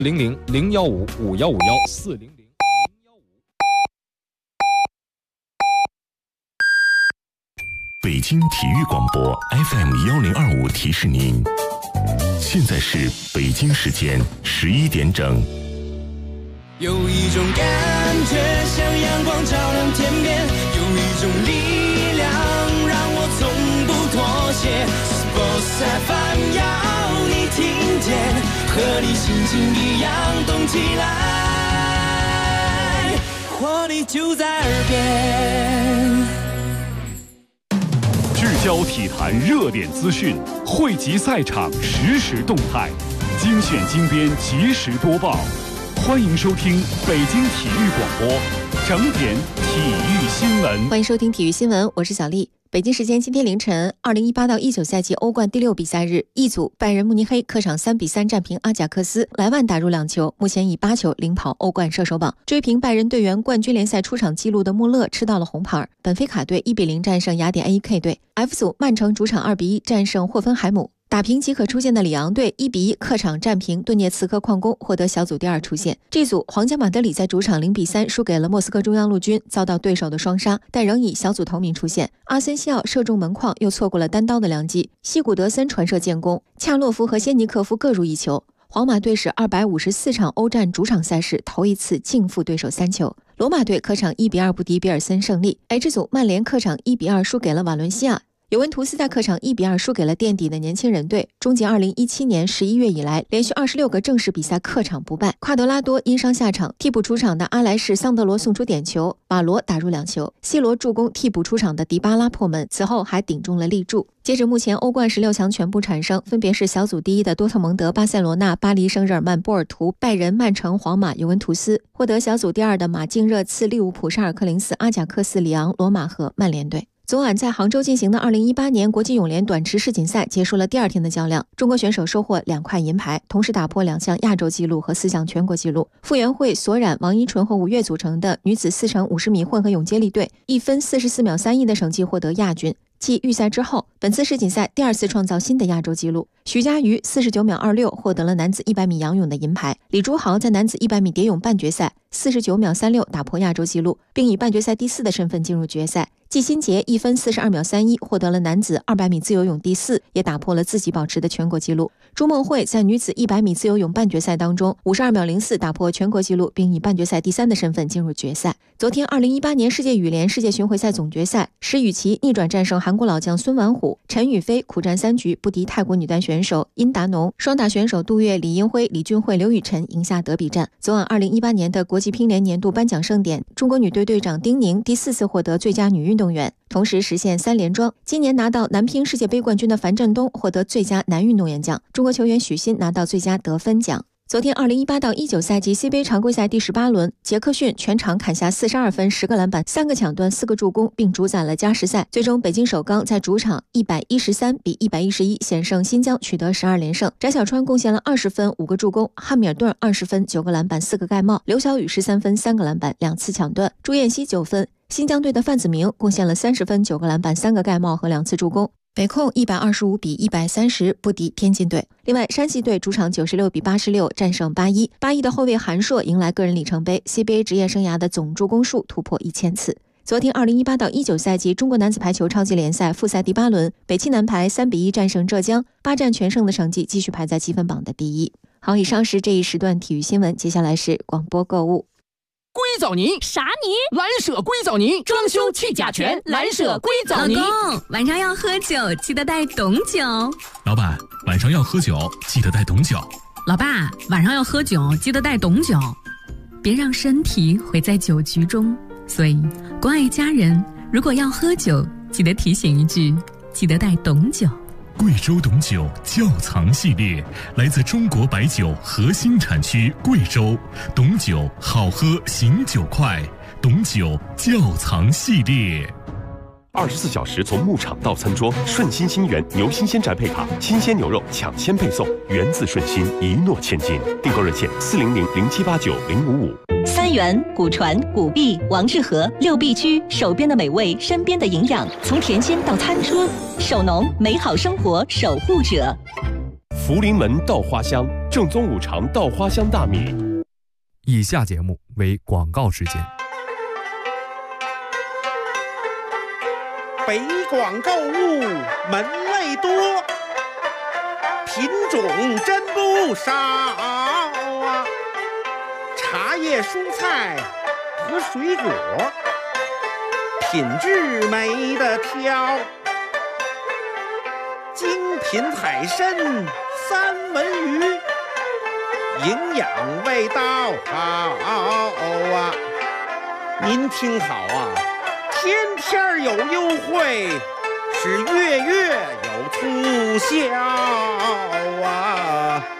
00015515515400。 北京体育广播 FM1025提示您，现在是北京时间11点整。 有一种感觉像阳光照亮天边，有一种力量让我从不妥协。Sports FM 要你听见，和你心情一样动起来，活力就在耳边。 聚焦体坛热点资讯，汇集赛场实时动态，精选精编及时播报。欢迎收听北京体育广播整点体育新闻。 欢迎收听体育新闻，我是小丽。北京时间今天凌晨，2018到19赛季欧冠第6比赛日，E组拜仁慕尼黑客场3比3战平阿贾克斯，莱万打入2球，目前以8球领跑欧冠射手榜。追平拜仁队员冠军联赛出场纪录的穆勒吃到了红牌。本菲卡队1比0战胜雅典 AEK 队。F 组曼城主场2比1战胜霍芬海姆。打平即可出线的里昂队1比1客场战平顿涅茨克矿工，获得小组第2出线。G 组皇家马德里在主场0比3输给了莫斯科中央陆军，遭到对手的双杀，但仍以小组头名出线。阿森西奥射中门框，又错过了单刀的良机。西古德森传射建功，恰洛夫和先尼克夫各入1球。皇马队是254场欧战主场赛事头一次净负对手3球。罗马队客场1比2不敌比尔森胜利。H 组曼联客场1比2输给了瓦伦西亚。尤文图斯在客场1比2输给了垫底的年轻人队，终结2017年11月以来连续26个正式比赛客场不败。夸德拉多因伤下场，替补出场的阿莱士桑德罗送出点球，瓦罗打入2球，C罗助攻替补出场的迪巴拉破门，此后还顶中了立柱。截止目前，欧冠16强全部产生，分别是小组第1的多特蒙德、巴塞罗那、巴黎圣日耳曼、波尔图、拜仁、曼城、皇马、尤文图斯；获得小组第2的马竞、热刺、利物浦、沙尔克零四、阿贾克斯、里昂、罗马和曼联队。昨晚在杭州进行的2018年国际泳联短池世锦赛结束了第2天的较量，中国选手收获2块银牌，同时打破2项亚洲纪录和4项全国纪录。傅园慧、索冉、王一纯和吴越组成的女子4×50米混合泳接力队1分44秒31的成绩获得亚军。继预赛之后，本次世锦赛第2次创造新的亚洲纪录。徐嘉余49秒26获得了男子100米仰泳的银牌。李朱豪在男子100米蝶泳半决赛49秒36打破亚洲纪录，并以半决赛第4的身份进入决赛。季新杰1分42秒31获得了男子200米自由泳第4，也打破了自己保持的全国纪录。朱梦慧在女子100米自由泳半决赛当中52秒04打破全国纪录，并以半决赛第3的身份进入决赛。昨天2018年世界羽联世界巡回赛总决赛，石宇奇逆转战胜韩国老将孙婉虎，陈雨菲苦战3局不敌泰国女单选手殷达农，双打选手杜月、李英辉、李俊慧、刘雨辰赢下德比战。昨晚2018年的国际乒联年度颁奖盛典，中国女队队长丁宁第4次获得最佳女运动员，同时实现3连庄。今年拿到男乒世界杯冠军的樊振东获得最佳男运动员奖，中国球员许昕拿到最佳得分奖。昨天2018到19赛季 C 杯常规赛第18轮，杰克逊全场砍下42分、10个篮板、3个抢断、4个助攻，并主宰了加时赛。最终北京首钢在主场113比111险胜新疆，取得12连胜。翟小川贡献了20分、5个助攻，汉密尔顿20分、9个篮板、4个盖帽，刘晓宇13分、3个篮板、2次抢断，朱彦曦9分。新疆队的范子铭贡献了30分、9个篮板、3个盖帽和2次助攻。北控125比130不敌天津队。另外，山西队主场96比86战胜81的后卫韩硕迎来个人里程碑， CBA 职业生涯的总助攻数突破1000次。昨天2018到19赛季中国男子排球超级联赛复赛第8轮，北汽男排3比1战胜浙江，8战全胜的成绩继续排在积分榜的第1。好，以上是这一时段体育新闻，接下来是广播购物。 硅藻泥啥泥？ 蓝舍硅藻泥，装修去甲醛，蓝舍硅藻泥。 老公，晚上要喝酒，记得带董酒。 老板，晚上要喝酒，记得带董酒。 老爸，晚上要喝酒，记得带董酒。别让身体毁在酒局中。所以，关爱家人，如果要喝酒，记得提醒一句，记得带董酒。 贵州董酒窖藏系列，来自中国白酒核心产区贵州，董酒好喝醒酒快，董酒窖藏系列。 24小时从牧场到餐桌，顺心心源牛新鲜宅配卡，新鲜牛肉抢先配送，源自顺心，一诺千金。订购热线40007890555。 三元、古传、古壁、王致和6必居，手边的美味，身边的营养，从田间到餐桌，守农，美好生活守护者。 福临门稻花香， 正宗五常稻花香大米。 以下节目为广告时间。 北广购物门类多，品种真不少啊！茶叶、蔬菜和水果，品质没得挑。精品海参、三文鱼，营养味道好啊！您听好啊！天天有优惠，是月月有促销啊！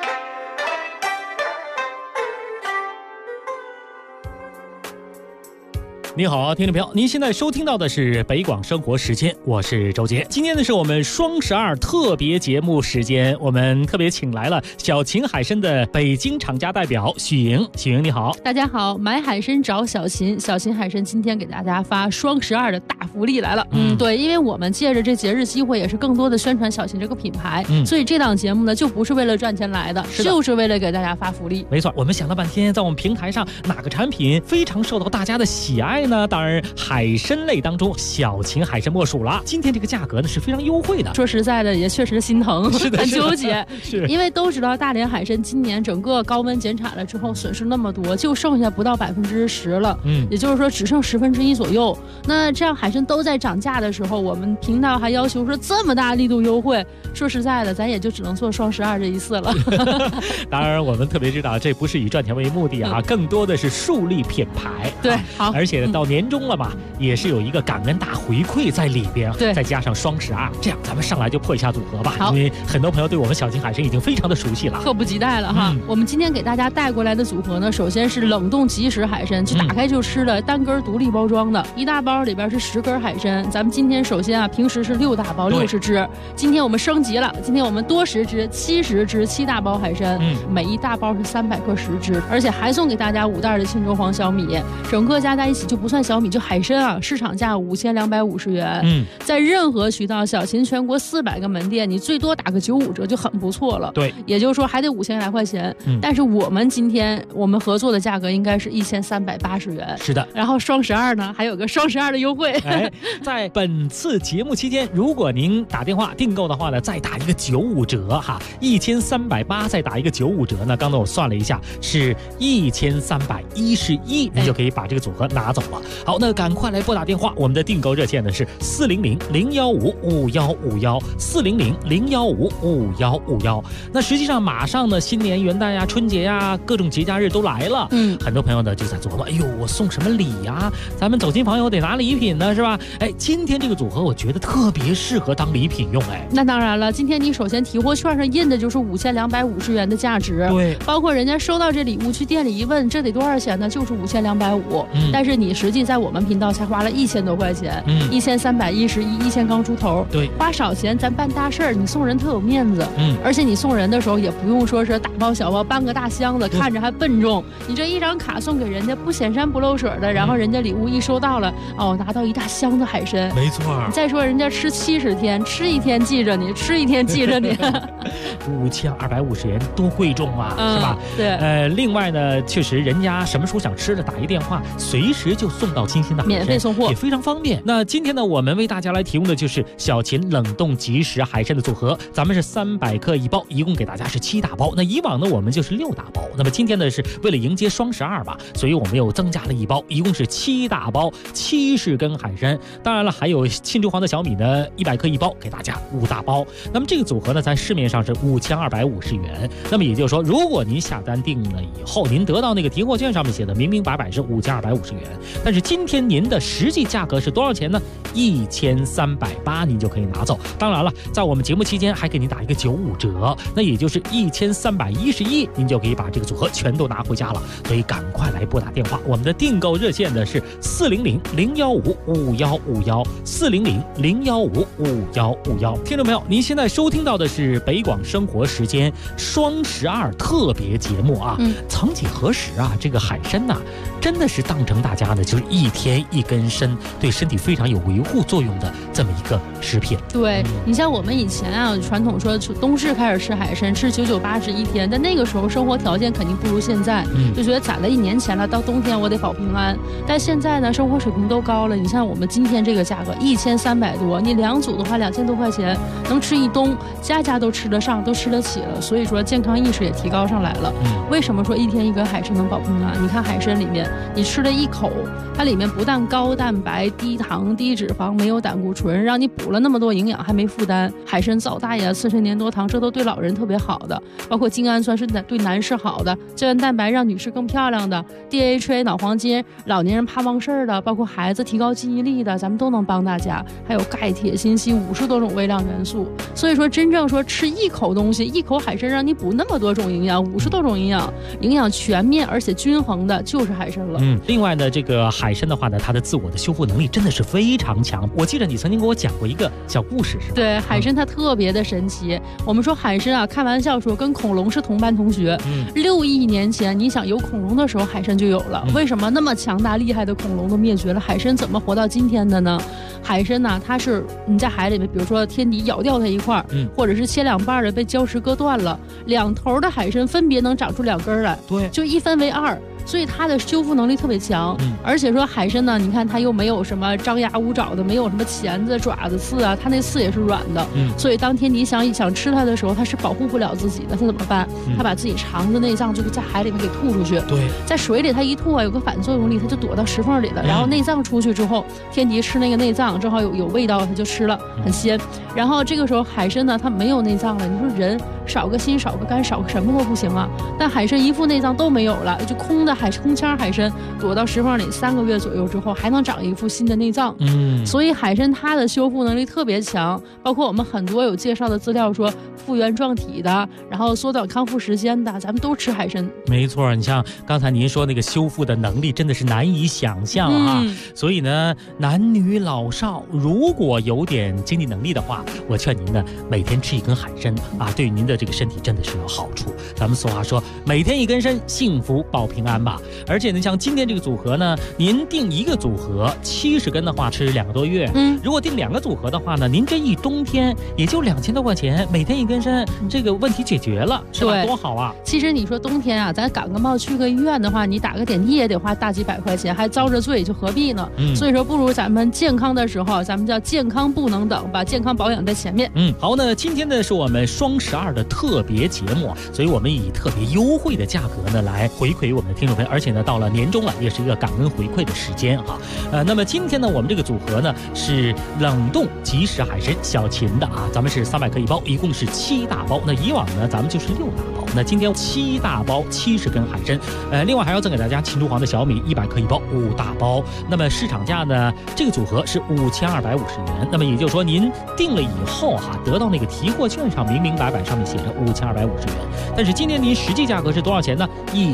你好，听众朋友，您现在收听到的是北广生活时间，我是周杰。今天呢是我们双12特别节目时间，我们特别请来了小秦海参的北京厂家代表许莹。许莹你好。 大家好，买海参找小秦，小秦海参今天给大家发双12的大福利来了。对，因为我们借着这节日机会，也是更多的宣传小秦这个品牌，所以这档节目呢就不是为了赚钱来的，就是为了给大家发福利。 没错，我们想了半天，在我们平台上哪个产品非常受到大家的喜爱呢？当然海参类当中小秦海参莫属了。今天这个价格呢是非常优惠的， 说实在的也确实心疼，很纠结。 是因为都知道大连海参今年整个高温减产了之后损失那么多，就剩下不到10%了，也就是说只剩1/10左右。那这样海参都在涨价的时候，我们频道还要求说这么大力度优惠，说实在的咱也就只能做双12这一次了。 当然我们特别知道这不是以赚钱为目的啊，更多的是树立品牌。 对，好， 而且到年终了嘛，也是有一个感恩大回馈在里边， 对， 再加上双12，这样咱们上来就破一下组合吧。 好， 因为很多朋友对我们小秦海参已经非常的熟悉了， 迫不及待了哈。我们今天给大家带过来的组合呢，首先是冷冻即食海参，就打开就吃的，单根独立包装的，一大包里边是10根海参。咱们今天首先啊，平时是6大包60只，今天我们升级了，今天我们多10只70只7大包海参，每一大包是300克10只，而且还送给大家5袋的沁州黄小米，整个加在一起就不算小米，就海参啊，市场价5250元。在任何渠道，小秦全国400个门店，你最多打个95折就很不错了。 对， 也就是说还得5000来块钱。但是我们今天我们合作的价格应该是1380元。 是的， 然后双12呢还有个双12的优惠。 在本次节目期间，如果您打电话订购的话呢，再打一个95折哈，1380再打一个95折呢，刚才我算了一下是1311，你就可以把这个组合拿走了。好，那赶快来拨打电话，我们的订购热线呢是400-015-5151，400-015-5151。那实际上马上呢，新年元旦呀、春节呀，各种节假日都来了。很多朋友呢就在琢磨，哎呦，我送什么礼呀？咱们走亲访友得拿礼品呢，是吧？今天这个组合我觉得特别适合当礼品用。 那当然了，今天你首先提货券上印的就是5250元的价值， 对， 包括人家收到这礼物去店里一问，这得多少钱呢？就是5250，但是你实际在我们频道才花了1000多块钱，1311，1000刚出头， 对， 花少钱咱办大事儿，你送人特有面子，而且你送人的时候也不用说是大包小包搬个大箱子，看着还笨重，你这一张卡送给人家不显山不漏水的，然后人家礼物一收到了，拿到一大箱子海参， 没错。 再说人家吃70天，吃一天记着你，吃一天记着你 ，5250元多贵重啊，是吧？ 对， 另外呢，确实人家什么时候想吃的，打一电话，随时就送到新鲜的海参， 免费送货， 也非常方便。那今天呢，我们为大家来提供的就是小秦冷冻即食海参的组合，咱们是300克一包，一共给大家是7大包。那以往呢，我们就是6大包。那么今天呢，是为了迎接双12吧，所以我们又增加了一包，一共是7大包，70根海参。当然了，还有沁州黄的小米呢，100克一包，给大家5大包。那么这个组合呢，在市面上是5250元。那么也就是说，如果您下单定了以后，您得到那个提货券上面写的明明白白是5250元，但是今天您的实际价格是多少钱呢？1380，您就可以拿走。当然了，在我们节目期间还给您打一个95折，那也就是1311，您就可以把这个组合全都拿回家了。所以赶快来拨打电话，我们的订购热线呢是400-015-5151，400-015-5151。听众朋友，您现在收听到的是北广生活时间双12特别节目啊。曾几何时啊，这个海参呐，真的是当成大家呢的就是一天一根参，对身体非常有维护作用的这么一个食品。 对，你像我们以前啊，传统说冬至开始吃海参，吃9980一天，但那个时候生活条件肯定不如现在，就觉得攒了1年钱了，到冬天我得保平安。但现在呢，生活水平都高了，你像我们今天这个价格1300多，你2组的话2000多块钱，能吃一冬，家家都吃得上，都吃得起了。所以说健康意识也提高上来了。为什么说一天一根海参能保平安？你看海参里面，你吃了一口，它里面不但高蛋白、低糖、低脂肪，没有胆固醇，让你补了那么多营养还没负担。海参皂大呀、刺参粘多糖，这都对老人特别好的，包括精氨酸是对男士好的，胶原蛋白让女士更漂亮的， DHA 脑黄金，老年人怕忘事儿的，包括孩子提高记忆力的，咱们都能帮大家。还有钙、铁、锌、硒50多种微量元素。所以说真正说吃一口东西，一口海参让你补那么多种营养，50多种营养，营养全面而且均衡的就是海参了。 另外呢，这个海参的话呢，它的自我的修复能力真的是非常强。我记得你曾经给我讲过一个小故事，是吧？ 对，海参它特别的神奇。我们说海参啊，开玩笑说跟恐龙是同班同学。6亿年前，你想有恐龙的时候，海参就有了。为什么那么强大厉害的恐龙都灭绝了，海参怎么活到今天的呢？海参呢，它是你在海里面，比如说天敌咬掉它一块，或者是切2半的被礁石割断了，2头的海参分别能长出2根来，对，就一分为2。所以它的修复能力特别强，而且说海参呢，你看它又没有什么张牙舞爪的，没有什么钳子、爪子、刺啊，它那刺也是软的，所以当天敌想吃它的时候，它是保护不了自己的，它怎么办？它把自己肠子内脏就在海里面给吐出去，对，在水里它一吐啊，有个反作用力，它就躲到石缝里了，然后内脏出去之后，天敌吃那个内脏，正好有味道，它就吃了，很鲜。然后这个时候海参呢，它没有内脏了，你说人少个心少个肝少个什么都不行啊，但海参一副内脏都没有了，就空腔海参躲到石缝里3个月左右之后，还能长一副新的内脏。所以海参它的修复能力特别强，包括我们很多有介绍的资料说复原状体的，然后缩短康复时间的，咱们都吃海参。 没错，你像刚才您说那个修复的能力真的是难以想象啊。所以呢，男女老少如果有点经济能力的话，我劝您呢每天吃一根海参啊，对于您的这个身体真的是有好处。咱们俗话说，每天一根参，幸福保平安吧。而且呢，像今天这个组合呢，您订一个组合70根的话，吃2个多月。如果订2个组合的话呢，您这一冬天也就2000多块钱，每天一根参，这个问题解决了，是吧？多好啊！ 其实你说冬天啊，咱感个冒去个医院的话，你打个点滴也得花大几百块钱，还遭着罪，就何必呢？所以说，不如咱们健康的时候，咱们叫健康不能等，把健康保养在前面。 好，那今天呢是我们双12的特别节目，所以我们以特别优惠的价格呢来回馈我们的听众朋友，而且呢到了年终了，也是一个感恩回馈的时间哈。那么今天呢，我们这个组合呢是冷冻即食海参小秦的啊，咱们是300克一包，一共是7大包。那以往呢，咱们就是6大包。那今天7大包70根海参，另外还要赠给大家秦珠黄的小米100克一包，5大包。那么市场价呢，这个组合是5250元。那么也就是说，您订了以后哈，得到那个提货券上明明白白上面写着5250元，但是今天您实际价格是多少钱呢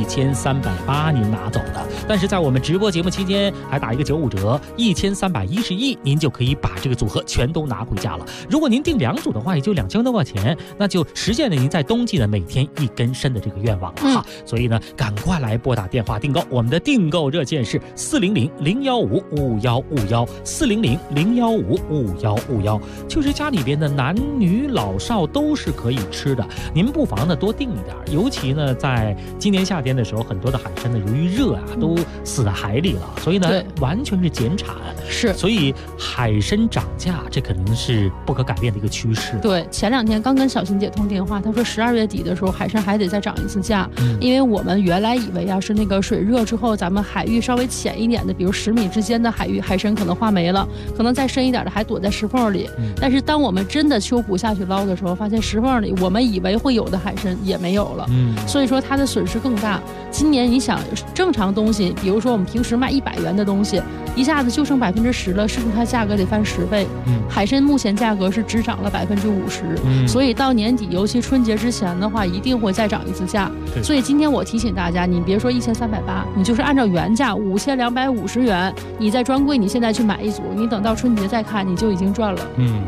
？1380您拿走的。但是在我们直播节目期间还打一个95折，1311，您就可以把这个组合全都拿回家了。如果您订2组的话，也就2000多块钱，那就实现了您在冬季的每天1根参的这个愿望了哈。所以呢，赶快来拨打电话订购，我们的订购热线是400-015-5151，400-015-5151，就是家里边的男女老少都是可以吃的。您不妨呢多订一点，尤其呢在今年夏天的时候，很多的海参呢由于热啊都死在海里了，所以呢完全是减产， 是， 所以海参涨价这肯定是不可改变的一个趋势。 对，前2天刚跟小琴姐通电话，她说12月底的时候海参还得再涨一次价，因为我们原来以为啊是那个水热之后，咱们海域稍微浅一点的，比如10米之间的海域海参可能化没了，可能再深一点的还躲在石缝里。但是当我们真的秋捕下去捞的时候，发现石缝里我们以为会有的海参也没有了，所以说它的损失更大。今年你想正常东西，比如说我们平时卖100元的东西，一下子就剩10%了，是不是它价格得翻10倍？海参目前价格是只涨了50%，所以到年底，尤其春节之前的话，一定会再涨一次价。所以今天我提醒大家，你别说1380，你就是按照原价5250元，你在专柜你现在去买一组，你等到春节再看，你就已经赚了。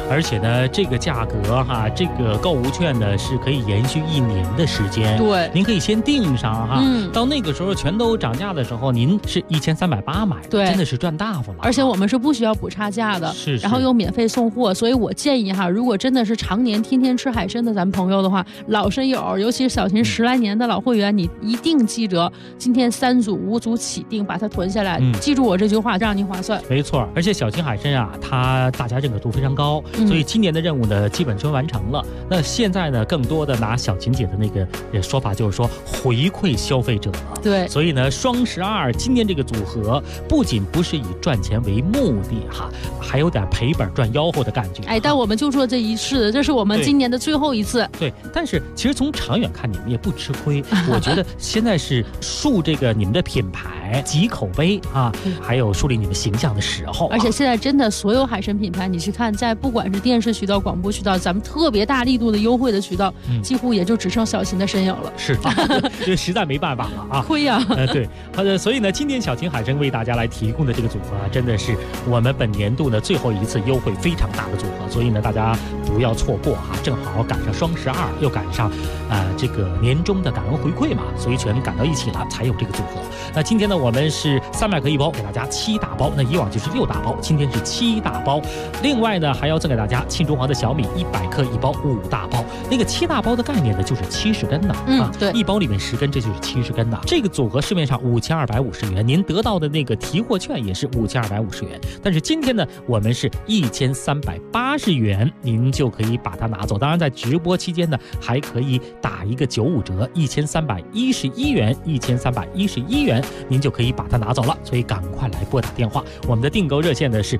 而且呢，这个价格哈，这个购物券呢是可以延续1年的时间。 对， 您可以先订上哈，到那个时候全都涨价的时候，您是1380买的， 对， 真的是赚大发了。 而且我们是不需要补差价的， 是， 然后又免费送货，所以我建议哈，如果真的是常年天天吃海参的咱们朋友的话，老参友，尤其是小秦10来年的老会员，你一定记着今天3组5组起订，把它囤下来，记住我这句话，让您划算。 没错，而且小秦海参啊，它大家认可度非常高，所以今年的任务呢，基本就完成了。那现在呢，更多的拿小秦姐的那个说法，就是说回馈消费者。 对， 所以呢，双12今年这个组合不仅不是以赚钱为目的哈，还有点赔本赚吆喝的感觉。 哎，但我们就做这一次，这是我们今年的最后一次。 对，但是其实从长远看，你们也不吃亏。我觉得现在是树这个你们的品牌、集口碑啊，还有树立你们形象的时候。 而且现在真的所有海参品牌，你去看，在不管是电视渠道、广播渠道，咱们特别大力度的优惠的渠道，几乎也就只剩小秦的身影了。 是，这实在没办法了啊， 亏呀。 对，所以呢，今天小秦海参为大家来提供的这个组合啊，真的是我们本年度的最后一次优惠非常大的组合，所以呢，大家不要错过哈，正好赶上双12，又赶上这个年终的感恩回馈嘛，所以全赶到一起了，才有这个组合。那今天呢，我们是300克1包，给大家7大包，那以往就是6大包，今天是7大包。另外呢，还要赠给大家庆中华的小米100克1包5大包。那个7大包的概念呢，就是70根的对 ，1包里面10根，这就是70根的。这个组合市面上5250元，您得到的那个提货券也是5250元。但是今天呢，我们是1380元，您就可以把它拿走。当然，在直播期间呢，还可以打一个95折，1311元，1311元，您就可以把它拿走了。所以赶快来拨打电话，我们的订购热线呢是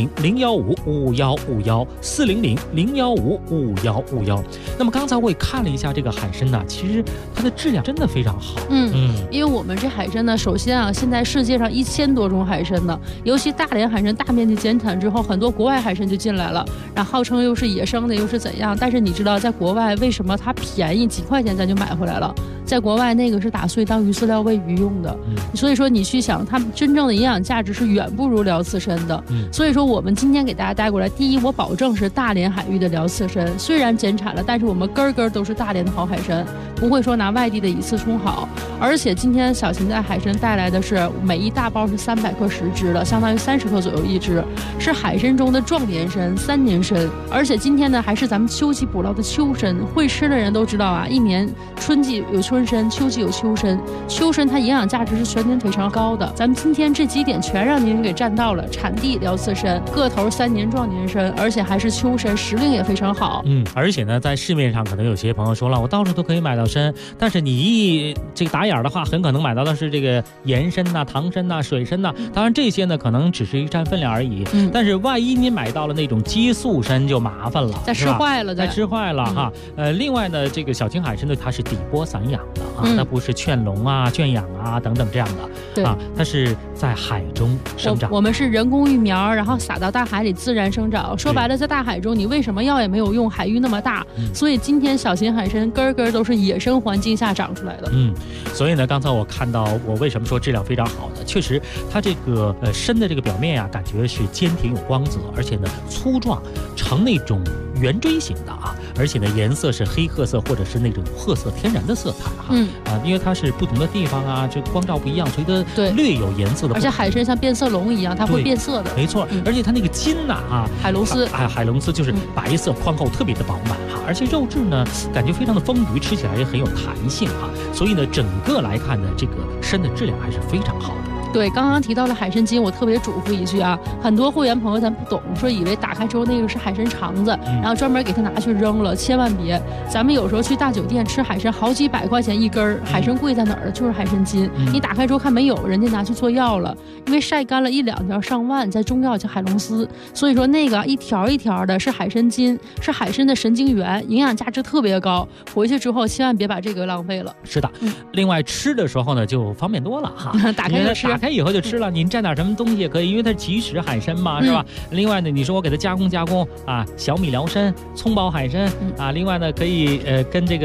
400-015-5151，400-015-5151。那么刚才我也看了一下这个海参呢，其实它的质量真的非常好。 因为我们这海参呢，首先啊，现在世界上1000多种海参呢，尤其大连海参大面积减产之后，很多国外海参就进来了，然后号称又是野生的，又是怎样？但是你知道，在国外为什么它便宜几块钱咱就买回来了？在国外那个是打碎当鱼饲料喂鱼用的，所以说你去想，它真正的营养价值是远不如辽刺参的。所以说我们今天给大家带过来，第一，我保证是大连海域的辽刺参，虽然减产了，但是我们根根都是大连的好海参，不会说拿外地的以次充好。而且今天小秦在海参带来的是每一大包是300克10只的，相当于30克左右一只，是海参中的壮年参、3年参。而且今天呢，还是咱们秋季捕捞的秋参，会吃的人都知道啊，一年春季有春参，秋季有秋参，秋参它营养价值是全年非常高的。咱们今天这几点全让您给占到了，产地辽刺参，个头3年壮年参，而且还是秋参，时令也非常好。 而且呢，在市面上可能有些朋友说了，我到处都可以买到参，但是你这个打眼的话，很可能买到的是这个盐参呐、糖参呐、水参呐，当然这些呢可能只是一占分量而已。但是万一您买到了那种激素参就麻烦了， 再吃坏了， 再吃坏了哈。另外呢，这个小秦海参呢，它是底波散养的啊，它不是圈笼啊、圈养啊等等这样的， 对啊， 它是在海中生长。 我们是人工育苗，然后撒到大海里自然生长。说白了，在大海中你喂什么药也没有用，海域那么大，所以今天小秦海参根根都是野生环境下长出来的。 所以呢，刚才我看到，我为什么说质量非常好呢？确实，它这个参的这个表面啊，感觉是坚挺有光泽，而且呢粗壮，呈那种圆锥形的啊，而且呢颜色是黑褐色或者是那种褐色天然的色彩哈。因为它是不同的地方啊，这光照不一样，所以它略有颜色的。 而且海参像变色龙一样，它会变色的。 没错，而且它那个筋呐海龙丝海龙丝就是白色宽厚，特别的饱满哈，而且肉质呢感觉非常的丰腴，吃起来也很有弹性哈。所以呢，整个来看呢，这个参的质量还是非常好的。 对，刚刚提到了海参筋，我特别嘱咐一句啊，很多会员朋友咱不懂，说以为打开之后那个是海参肠子，然后专门给它拿去扔了，千万别。咱们有时候去大酒店吃海参，好几百块钱一根，海参贵在哪儿呢？就是海参筋。你打开之后看没有，人家拿去做药了，因为晒干了1、2条上万，在中药叫海龙丝，所以说那个一条一条的是海参筋，是海参的神经元，营养价值特别高。回去之后千万别把这个浪费了。 是的，另外吃的时候呢就方便多了哈， 打开就吃。 打开以后就吃了，您蘸点什么东西也可以，因为它是即食海参嘛，是吧？另外呢，你说我给它加工啊，小米辽参、葱爆海参啊，另外呢可以跟这个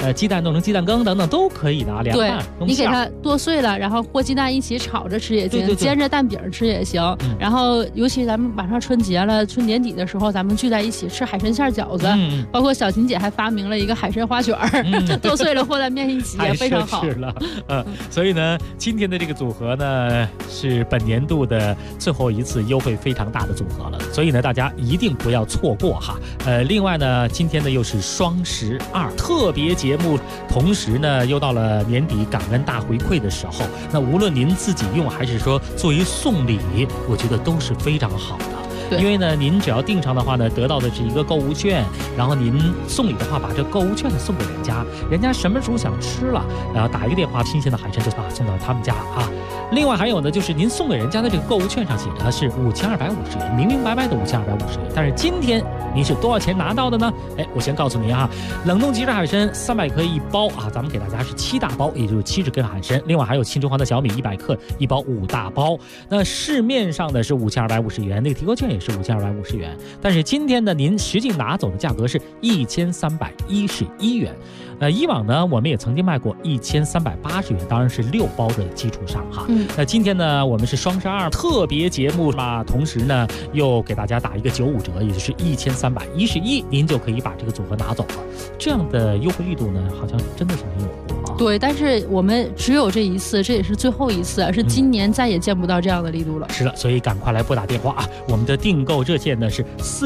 鸡蛋弄成鸡蛋羹等等都可以的啊，凉拌。 你给它剁碎了，然后和鸡蛋一起炒着吃也行， 对煎着蛋饼吃也行。然后尤其咱们马上春节了，春年底的时候，咱们聚在一起吃海参馅饺子，包括小琴姐还发明了一个海参花卷剁碎了和在面一起也非常好。 太奢侈了，所以呢，今天的这个组合呢是本年度的最后一次优惠非常大的组合了，所以呢大家一定不要错过哈。另外呢，今天呢又是双12特别节目，同时呢又到了年底感恩大回馈的时候，那无论您自己用还是说作为送礼，我觉得都是非常好的。因为呢，您只要订上的话呢，得到的是一个购物券，然后您送礼的话，把这购物券呢送给人家，人家什么时候想吃了，然后打一个电话，新鲜的海参就送到他们家啊。另外还有呢，就是您送给人家的这个购物券上写的是5250元，明明白白的5250元，但是今天您是多少钱拿到的呢？我先告诉您啊，冷冻即食海参300克1包啊，咱们给大家是7大包，也就是70根海参，另外还有青城黄的小米100克1包5大包。那市面上的是5250元，那个提购券也是5250元，但是今天呢，您实际拿走的价格是1311元。以往呢，我们也曾经卖过1380元，当然是6包的基础上哈。那今天呢，我们是双12特别节目嘛，同时呢又给大家打一个95折，也就是1311，您就可以把这个组合拿走了。这样的优惠力度呢，好像真的是很有货啊。 对，但是我们只有这一次，这也是最后一次，是今年再也见不到这样的力度了。 是的，所以赶快来拨打电话啊！我们的订购热线呢是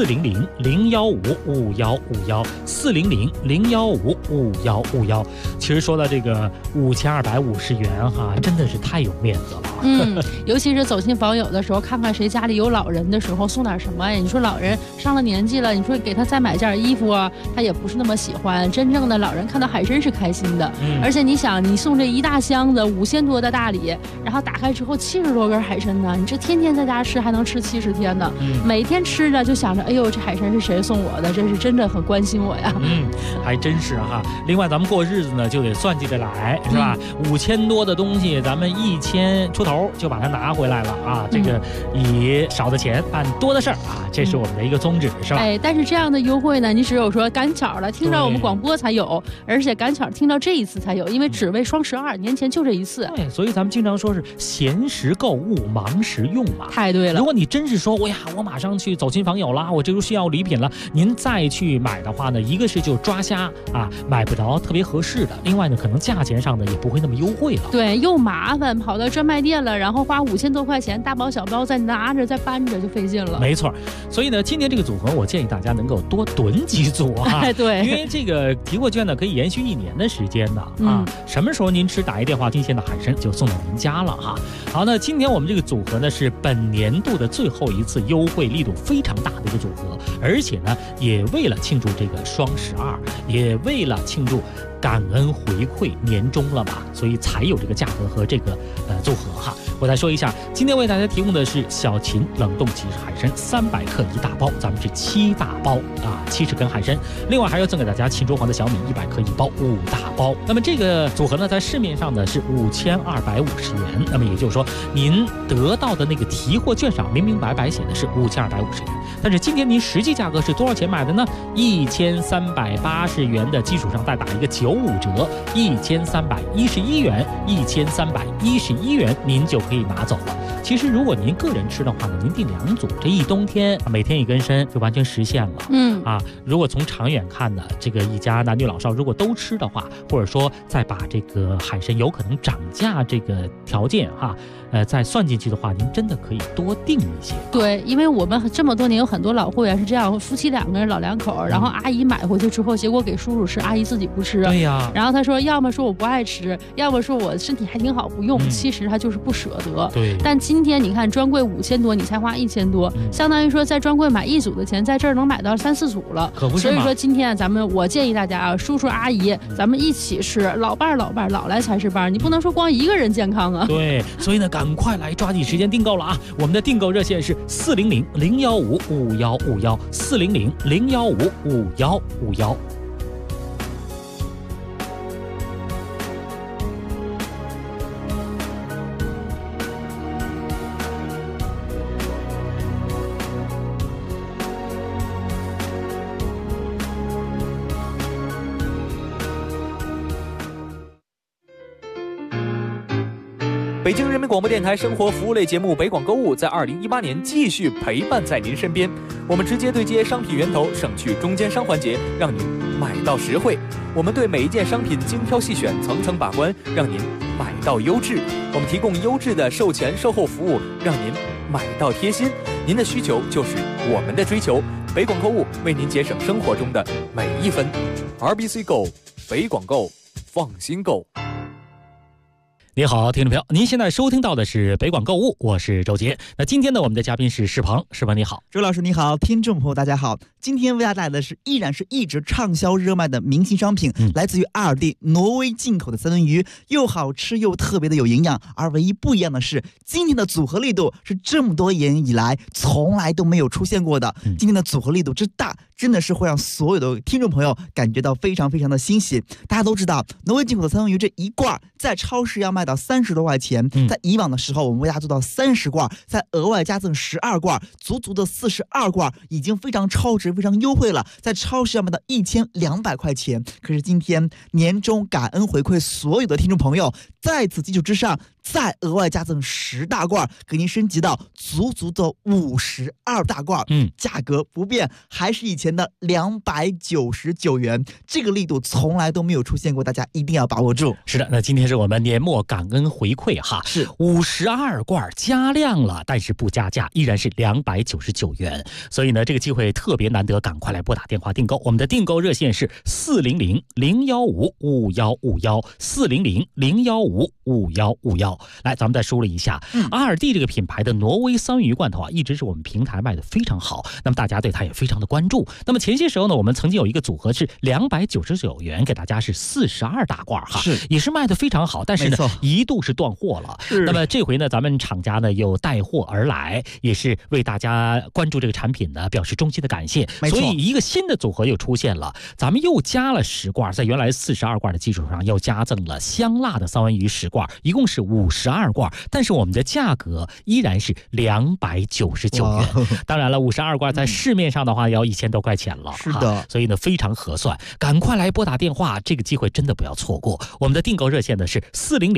400-015-5151，400-015-5151。其实说到这个5250元哈，真的是太有面子了。 尤其是走亲访友的时候，看看谁家里有老人的时候，送点什么呀？你说老人上了年纪了，你说给他再买件衣服啊，他也不是那么喜欢。真正的老人看到海参是开心的，而且你想，你送这一大箱子5000多的大礼，然后打开之后70多根海参呢，你这天天在家吃还能吃70天呢。每天吃着就想着，哎呦，这海参是谁送我的？这是真的很关心我呀。 还真是哈。另外咱们过日子呢就得算计着来，是吧？5000多的东西，咱们1000出头就把它拿回来了啊！这个以少的钱办多的事儿啊，这是我们的一个宗旨，是吧？ 但是这样的优惠呢，你只有说赶巧了听到我们广播才有，而且赶巧听到这一次才有，因为只为双12，年前就这一次。 对，所以咱们经常说是闲时购物，忙时用嘛。 太对了。 如果你真是说，我马上去走亲访友啦，我这就需要礼品了，您再去买的话呢，一个是就抓瞎啊，买不着特别合适的；另外呢，可能价钱上呢也不会那么优惠了。 对，又麻烦，跑到专卖店了，然后花5000多块钱，大包小包再拿着再搬着就费劲了。 没错，所以呢，今天这个组合我建议大家能够多囤几组啊。 对， 因为这个提货券呢可以延续1年的时间的啊。什么时候您吃打一电话，新鲜的海参就送到您家了哈。好，那今天我们这个组合呢是本年度的最后一次优惠力度非常大的一个组合，而且呢也为了庆祝这个双12，也为了庆祝感恩回馈年终了嘛，所以才有这个价格和这个组合哈。我再说一下，今天为大家提供的是小秦冷冻即食海参300克1大包，咱们是7大包啊，70根海参。另外还要赠给大家秦中黄的小米100克1包5大包。那么这个组合呢，在市面上呢是5250元，那么也就是说，您得到的那个提货券上明明白白写的是5250元，但是今天您实际价格是多少钱买的呢？1380元的基础上再打一个95折，1311元，1311元，您就可以拿走了。其实如果您个人吃的话呢，您订2组，这一冬天每天1根参就完全实现了。如果从长远看呢，这个一家男女老少如果都吃的话，或者说再把这个海参有可能涨价这个条件哈，再算进去的话，您真的可以多订一些。 对，因为我们这么多年有很多老会员是这样，夫妻2个人老2口，然后阿姨买回去之后，结果给叔叔吃，阿姨自己不吃。 对呀。 然后他说，要么说我不爱吃，要么说我身体还挺好不用。其实他就是不舍得。 对。 但今天你看专柜5000多，你才花1000多，相当于说在专柜买1组的钱，在这儿能买到3、4组了。 可不是嘛。 所以说今天我建议大家啊，叔叔阿姨咱们一起吃，老伴老来才是伴，你不能说光一个人健康啊。 对，所以呢，赶快来抓紧时间订购了啊！我们的订购热线是400-015-5151，400-015-5151。 北京人民广播电台生活服务类节目北广购物在2018年继续陪伴在您身边。我们直接对接商品源头，省去中间商环节，让您买到实惠。我们对每一件商品精挑细选，层层把关，让您买到优质。我们提供优质的售前售后服务，让您买到贴心。您的需求就是我们的追求。北广购物为您节省生活中的每一分。RBC Go， 北广购，放心购。 你好，听众朋友，您现在收听到的是北广购物，我是周杰。那今天呢，我们的嘉宾是世鹏，世鹏你好。 周老师你好，听众朋友大家好。今天为大家带来的是依然是一直畅销热卖的明星商品，来自于阿尔蒂挪威进口的三文鱼，又好吃又特别的有营养。而唯一不一样的是，今天的组合力度是这么多年以来从来都没有出现过的。今天的组合力度之大，真的是会让所有的听众朋友感觉到非常非常的欣喜。大家都知道，挪威进口的三文鱼这一罐在超市要卖到30多块钱，在以往的时候我们为大家做到30罐，再额外加赠12罐，足足的42罐，已经非常超值非常优惠了，在超市要卖到1200块钱。可是今天年终感恩回馈所有的听众朋友，在此基础之上再额外加赠10大罐，给您升级到足足的52大罐，价格不变，还是以前的299元，这个力度从来都没有出现过，大家一定要把握住。 是的，那今天是我们年末感恩回馈哈， 是 52罐加量了，但是不加价，依然是299元。所以呢，这个机会特别难得，赶快来拨打电话订购。我们的订购热线是400-015-5151，400-015-5151。来，咱们再梳理一下，阿尔蒂这个品牌的挪威三文鱼罐头啊，一直是我们平台卖的非常好，那么大家对它也非常的关注。那么前些时候呢，我们曾经有一个组合是299元，给大家是42大罐哈，也是卖的非常好，但是呢一度是断货了。那么这回呢，咱们厂家呢又带货而来，也是为大家关注这个产品呢表示衷心的感谢。所以一个新的组合又出现了，咱们又加了10罐，在原来42罐的基础上又加赠了香辣的三文鱼10罐，一共是52罐，但是我们的价格依然是299元。当然了，52罐在市面上的话要1000多块钱了， 是的， 所以呢非常合算，赶快来拨打电话，这个机会真的不要错过。我们的订购热线呢是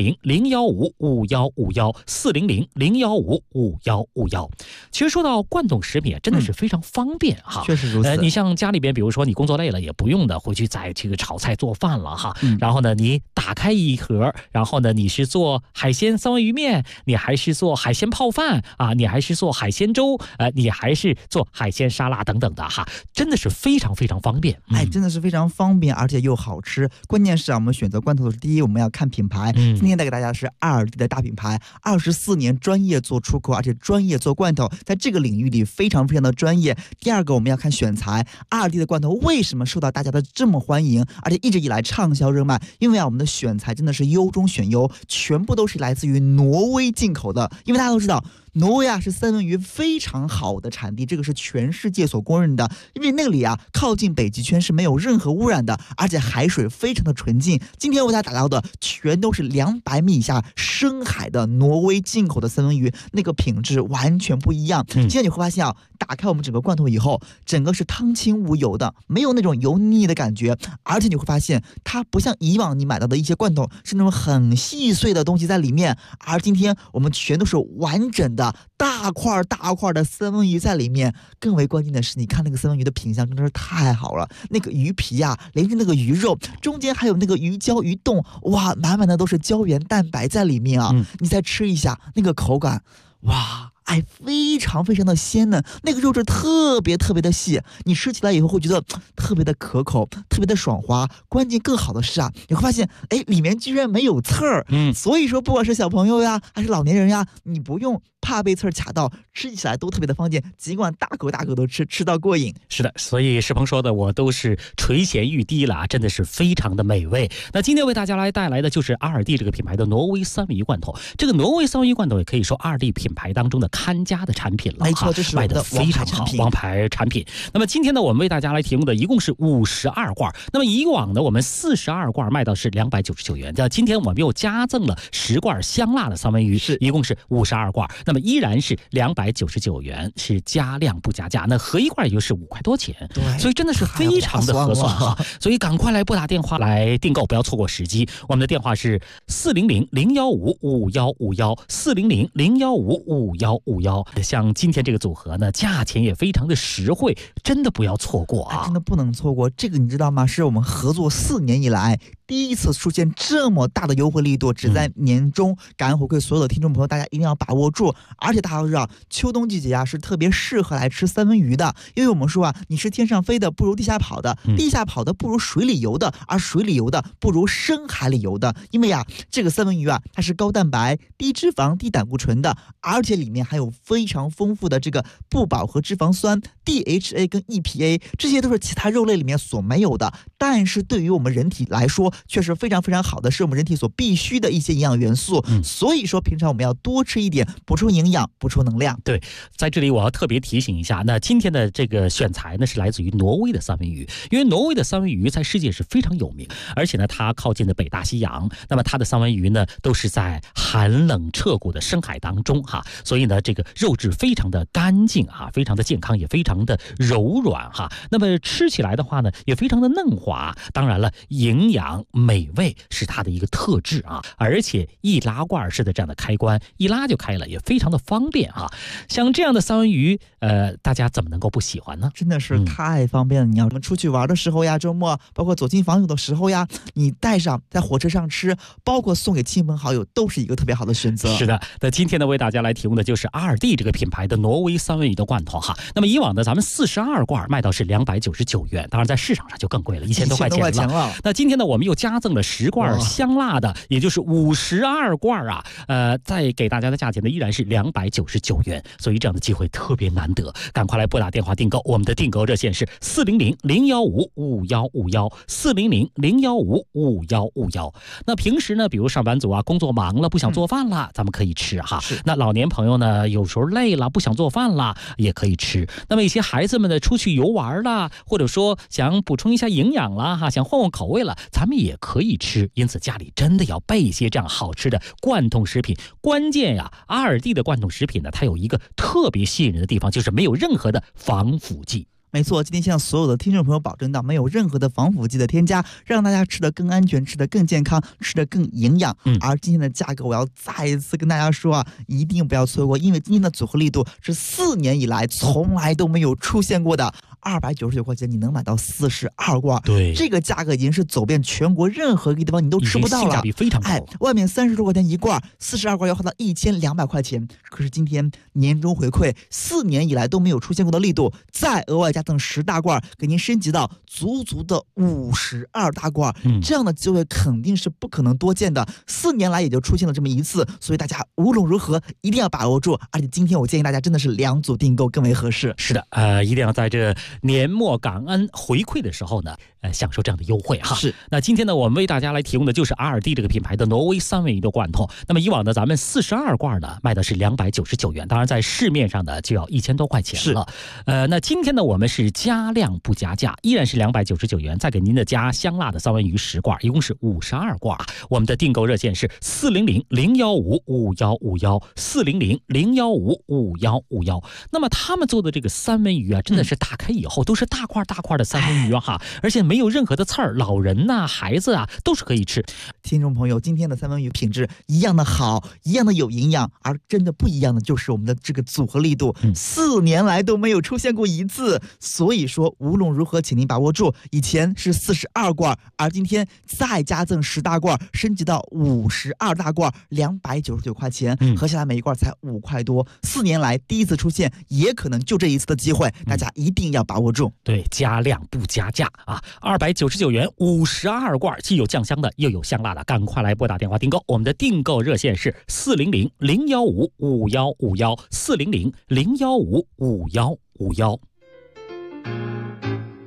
400-015-5151，400-015-5151。其实说到罐头食品，真的是非常方便哈， 确实如此。 你像家里边，比如说你工作累了，也不用的回去再这个炒菜做饭了哈。然后呢，你打开一盒，然后呢，你是做海鲜三文鱼面，你还是做海鲜泡饭啊，你还是做海鲜粥，你还是做海鲜沙拉等等的哈，真的是非常非常方便。 真的是非常方便，而且又好吃。关键是我们选择罐头的时候，第一我们要看品牌。今天带给大家的是阿尔蒂的大品牌，24年专业做出口，而且专业做罐头，在这个领域里非常非常的专业。第二个我们要看选材，阿尔蒂的罐头为什么受到大家的这么欢迎，而且一直以来畅销热卖？因为我们的选材真的是优中选优，全部都是来自于挪威进口的。因为大家都知道，挪威是三文鱼非常好的产地，这个是全世界所公认的。因为那里靠近北极圈，是没有任何污染的，而且海水非常的纯净。今天为大家打到的全都是200米以下深海的挪威进口的三文鱼，那个品质完全不一样。现在你会发现打开我们整个罐头以后，整个是汤清无油的，没有那种油腻的感觉。而且你会发现它不像以往你买到的一些罐头是那种很细碎的东西在里面，而今天我们全都是完整的大块大块的三文鱼在里面。更为关键的是，你看那个三文鱼的品相真的是太好了，那个鱼皮连着那个鱼肉，中间还有那个鱼胶鱼冻，哇，满满的都是胶原蛋白在里面你再吃一下那个口感，哇，非常非常的鲜嫩，那个肉质特别特别的细，你吃起来以后会觉得特别的可口，特别的爽滑。关键更好的是你会发现里面居然没有刺儿。所以说不管是小朋友还是老年人你不用怕被刺儿卡到，吃起来都特别的方便，尽管大口大口都吃到过瘾。 是的，所以世鹏说的我都是垂涎欲滴了，真的是非常的美味。那今天为大家来带来的就是阿尔蒂这个品牌的挪威三文鱼罐头。这个挪威三文鱼罐头也可以说阿尔蒂品牌当中的看家的产品了， 没错，这是卖的非常好，王牌产品。那么今天呢，我们为大家来提供的一共是52罐。那么以往呢，我们42罐卖到是299元，今天我们又加赠了10罐香辣的三文鱼，一共是52罐，那么依然是299元，是加量不加价。那合一罐也就是5块多钱，所以真的是非常的合算哈。所以赶快来拨打电话来订购，不要错过时机。我们的电话是400-015-5151，400-015-5151。像今天这个组合呢，价钱也非常的实惠，真的不要错过啊！ 真的不能错过。这个你知道吗？是我们合作4年以来第一次出现这么大的优惠力度，只在年中感恩回馈所有的听众朋友，大家一定要把握住。而且大家都知道，秋冬季节啊是特别适合来吃三文鱼的，因为我们说啊，你是天上飞的不如地下跑的，地下跑的不如水里游的，而水里游的不如深海里游的。因为啊，这个三文鱼啊，它是高蛋白、低脂肪、低胆固醇的，而且里面还有非常丰富的这个不饱和脂肪酸 DHA 跟 EPA， 这些都是其他肉类里面所没有的，但是对于我们人体来说却是非常非常好的，是我们人体所必须的一些营养元素。所以说平常我们要多吃一点，补充营养，补充能量。 对，在这里我要特别提醒一下，那今天的这个选材呢是来自于挪威的三文鱼，因为挪威的三文鱼在世界是非常有名，而且呢它靠近的北大西洋，那么它的三文鱼呢都是在寒冷彻骨的深海当中哈，所以呢这个肉质非常的干净啊，非常的健康，也非常的柔软哈。那么吃起来的话呢也非常的嫩滑，当然了营养美味是它的一个特质啊，而且易拉罐式的这样的开关一拉就开了，也非常的方便啊。像这样的三文鱼大家怎么能够不喜欢呢？ 真的是太方便了。你要我们出去玩的时候呀，周末包括走进访友的时候呀，你带上在火车上吃，包括送给亲朋好友，都是一个特别好的选择。 是的，那今天呢为大家来提供的就是阿尔蒂这个品牌的挪威三文鱼的罐头哈。那么以往呢咱们42罐卖到是299元，当然在市场上就更贵了，1000多块钱了。那今天呢我们又加赠了10罐香辣的，也就是52罐啊，再给大家的价钱呢依然是299元，所以这样的机会特别难得，赶快来拨打电话订购。我们的订购热线是400-015-5151，400-015-5151。那平时呢比如上班族啊工作忙了不想做饭了，咱们可以吃哈。那老年朋友呢有时候累了不想做饭了也可以吃。那么一些孩子们呢出去游玩了，或者说想补充一下营养了哈，想换换口味了，咱们也可以吃。因此家里真的要备一些这样好吃的罐头食品。关键呀，阿尔蒂的罐头食品呢它有一个特别吸引人的地方，就是没有任何的防腐剂。 没错，今天向所有的听众朋友保证到没有任何的防腐剂的添加，让大家吃得更安全，吃得更健康，吃得更营养。而今天的价格我要再一次跟大家说啊，一定不要错过，因为今天的组合力度是4年以来从来都没有出现过的。299块钱你能买到42罐， 对， 这个价格已经是走遍全国任何一个地方你都吃不到了， 性价比非常高。 外面30多块钱一罐，42罐要花到1200块钱。可是今天年终回馈4年以来都没有出现过的力度，再额外加赠10大罐，给您升级到足足的52大罐，这样的机会肯定是不可能多见的。4年来也就出现了这么一次，所以大家无论如何一定要把握住。而且今天我建议大家真的是2组订购更为合适。 是的，一定要在这年末感恩回馈的时候呢，享受这样的优惠哈。 是。 那今天呢，我们为大家来提供的就是阿尔蒂这个品牌的挪威三文鱼的罐头。那么以往呢，咱们42罐呢卖的是299元，当然在市面上呢就要1000多块钱了。那今天呢，我们是加量不加价，依然是299元，再给您的加香辣的三文鱼10罐，一共是52罐。我们的订购热线是400-015-5151，400-015-5151。那么他们做的这个三文鱼啊，真的是打开以后都是大块大块的三文鱼哈，而且没有任何的刺儿，老人呐、孩子啊都是可以吃。 听众朋友，今天的三文鱼品质一样的好，一样的有营养，而真的不一样的就是我们的这个组合力度，4年来都没有出现过一次。所以说无论如何请您把握住，以前是42罐，而今天再加赠10大罐，升级到52大罐，299块钱，合下来每一罐才5块多。4年来第一次出现，也可能就这一次的机会，大家一定要把握住。 对，加量不加价啊！299元52罐，既有酱香的，又有香辣的，赶快来拨打电话订购。我们的订购热线是400-015-5151，400-015-5151。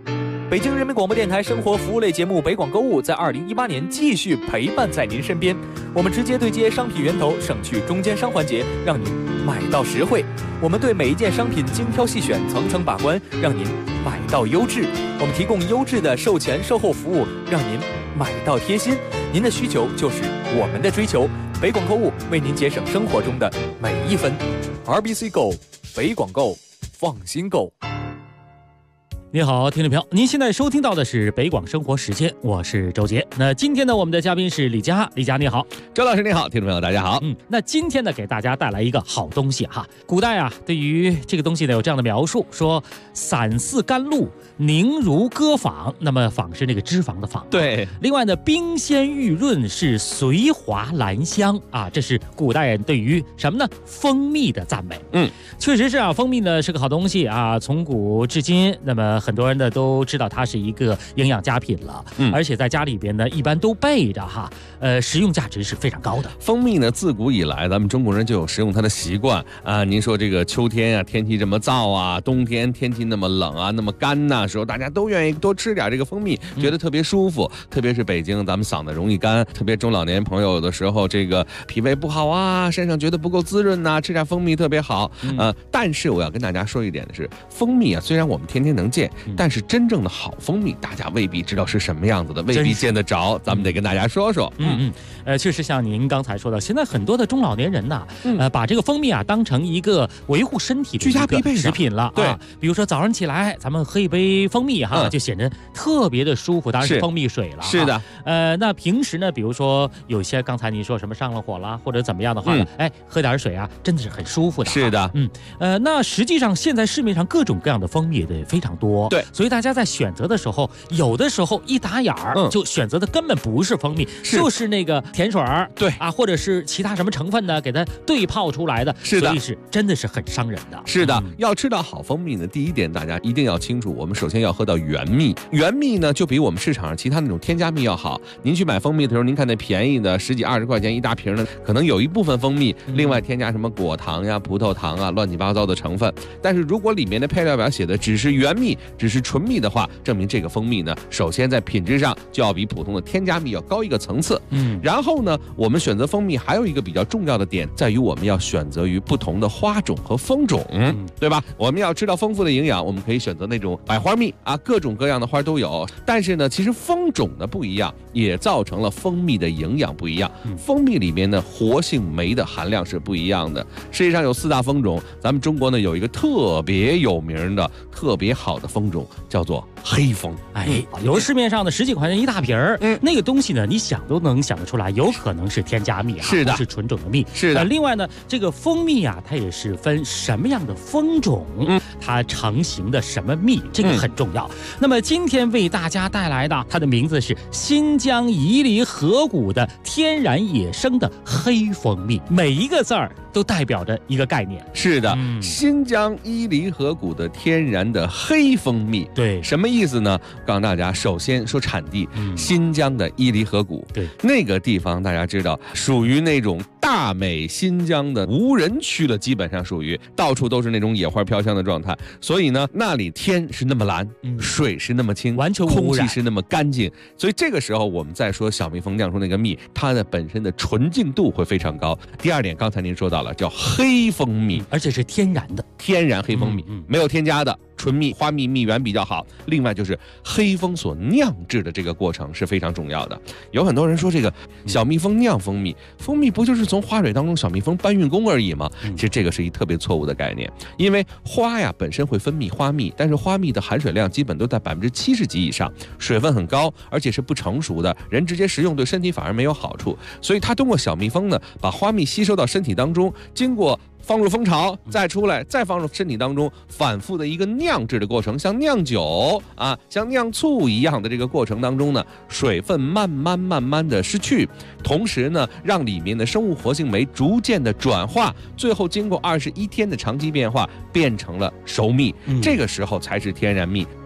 北京人民广播电台生活服务类节目《北广购物》在2018年继续陪伴在您身边。我们直接对接商品源头，省去中间商环节，让您买到实惠。我们对每一件商品精挑细选，层层把关，让您买到优质。我们提供优质的售前售后服务，让您买到贴心。您的需求就是我们的追求。北广购物为您节省生活中的每一分。RBC Go， 北广购，放心购。 你好，听众朋友，您现在收听到的是北广生活时间，我是周杰。那今天呢，我们的嘉宾是李佳，李佳你好。 周老师你好，听众朋友大家好。 那今天呢，给大家带来一个好东西哈。古代啊，对于这个东西呢，有这样的描述，说散似甘露，凝如鸽坊。那么坊是那个脂肪的坊。 对。 另外呢，冰鲜玉润是随滑兰香啊，这是古代人对于什么呢？蜂蜜的赞美。确实是啊，蜂蜜呢是个好东西啊，从古至今，那么很多人呢都知道它是一个营养佳品了，而且在家里边呢一般都备着哈，食用价值是非常高的。 蜂蜜呢自古以来咱们中国人就有食用它的习惯啊。您说这个秋天啊天气这么燥啊，冬天天气那么冷啊那么干呐，时候大家都愿意多吃点这个蜂蜜，觉得特别舒服。特别是北京咱们嗓子容易干，特别中老年朋友有的时候这个脾胃不好啊，身上觉得不够滋润呐，吃点蜂蜜特别好。但是我要跟大家说一点的是，蜂蜜啊虽然我们天天能见，但是真正的好蜂蜜大家未必知道是什么样子的，未必见得着，咱们得跟大家说说。 确实像您刚才说的，现在很多的中老年人呐，把这个蜂蜜啊当成一个维护身体的居家必备食品了。 对， 比如说早上起来咱们喝一杯蜂蜜哈，就显得特别的舒服，当然是蜂蜜水了。 是的。 那平时呢，比如说有些刚才您说什么上了火了或者怎么样的话，喝点水啊，真的是很舒服的。 是的。 那实际上现在市面上各种各样的蜂蜜也非常多。 对， 所以大家在选择的时候，有的时候一打眼儿就选择的根本不是蜂蜜，就是那个甜水儿， 对啊，或者是其他什么成分呢，给它对泡出来的， 是的， 所以是真的是很伤人的。 是的，要吃到好蜂蜜呢，第一点大家一定要清楚，我们首先要喝到原蜜。原蜜呢，就比我们市场上其他那种添加蜜要好。您去买蜂蜜的时候，您看那便宜的10几20块钱一大瓶的，可能有一部分蜂蜜，另外添加什么果糖呀、葡萄糖啊，乱七八糟的成分。但是如果里面的配料表写的只是原蜜，只是纯蜜的话，证明这个蜂蜜呢，首先在品质上就要比普通的添加蜜要高一个层次。然后呢，我们选择蜂蜜还有一个比较重要的点，在于我们要选择于不同的花种和蜂种，对吧？我们要知道丰富的营养，我们可以选择那种百花蜜啊，各种各样的花都有。但是呢，其实蜂种的不一样，也造成了蜂蜜的营养不一样。蜂蜜里面的活性酶的含量是不一样的。世界上有4大蜂种，咱们中国呢有一个特别有名的、特别好的蜂种，叫做黑蜂。 有市面上的10几块钱一大瓶儿，那个东西呢，你想都能想得出来，有可能是添加蜜啊， 是的， 是纯种的蜜， 是的。 另外呢，这个蜂蜜啊，它也是分什么样的蜂种，它成型的什么蜜，这个很重要。那么今天为大家带来的，它的名字是新疆伊犁河谷的天然野生的黑蜂蜜，每一个字儿都代表着一个概念。 是的，新疆伊犁河谷的天然的黑蜂蜜， 对， 什么意思呢？告诉大家，首先说产地，新疆的伊犁河谷， 对， 那个地方大家知道，属于那种大美新疆的无人区了，基本上属于到处都是那种野花飘香的状态。所以呢，那里天是那么蓝，水是那么清， 完全无污染， 空气是那么干净。所以这个时候我们再说小蜜蜂酿出那个蜜，它的本身的纯净度会非常高。第二点，刚才您说到了，叫黑蜂蜜， 而且是天然的， 天然黑蜂蜜，没有添加的。纯蜜、花蜜蜜源比较好。另外就是黑蜂所酿制的这个过程是非常重要的。有很多人说这个小蜜蜂酿蜂蜜，蜂蜜不就是从花蕊当中小蜜蜂搬运工而已吗？其实这个是一特别错误的概念，因为花呀本身会分泌花蜜，但是花蜜的含水量基本都在70%几以上，水分很高，而且是不成熟的，人直接食用对身体反而没有好处。所以它通过小蜜蜂呢，把花蜜吸收到身体当中，经过放入蜂巢，再出来，再放入身体当中，反复的一个酿制的过程，像酿酒啊，像酿醋一样的这个过程当中呢，水分慢慢的失去，同时呢，让里面的生物活性酶逐渐的转化，最后经过21天的长期变化，变成了熟蜜，这个时候才是天然蜜。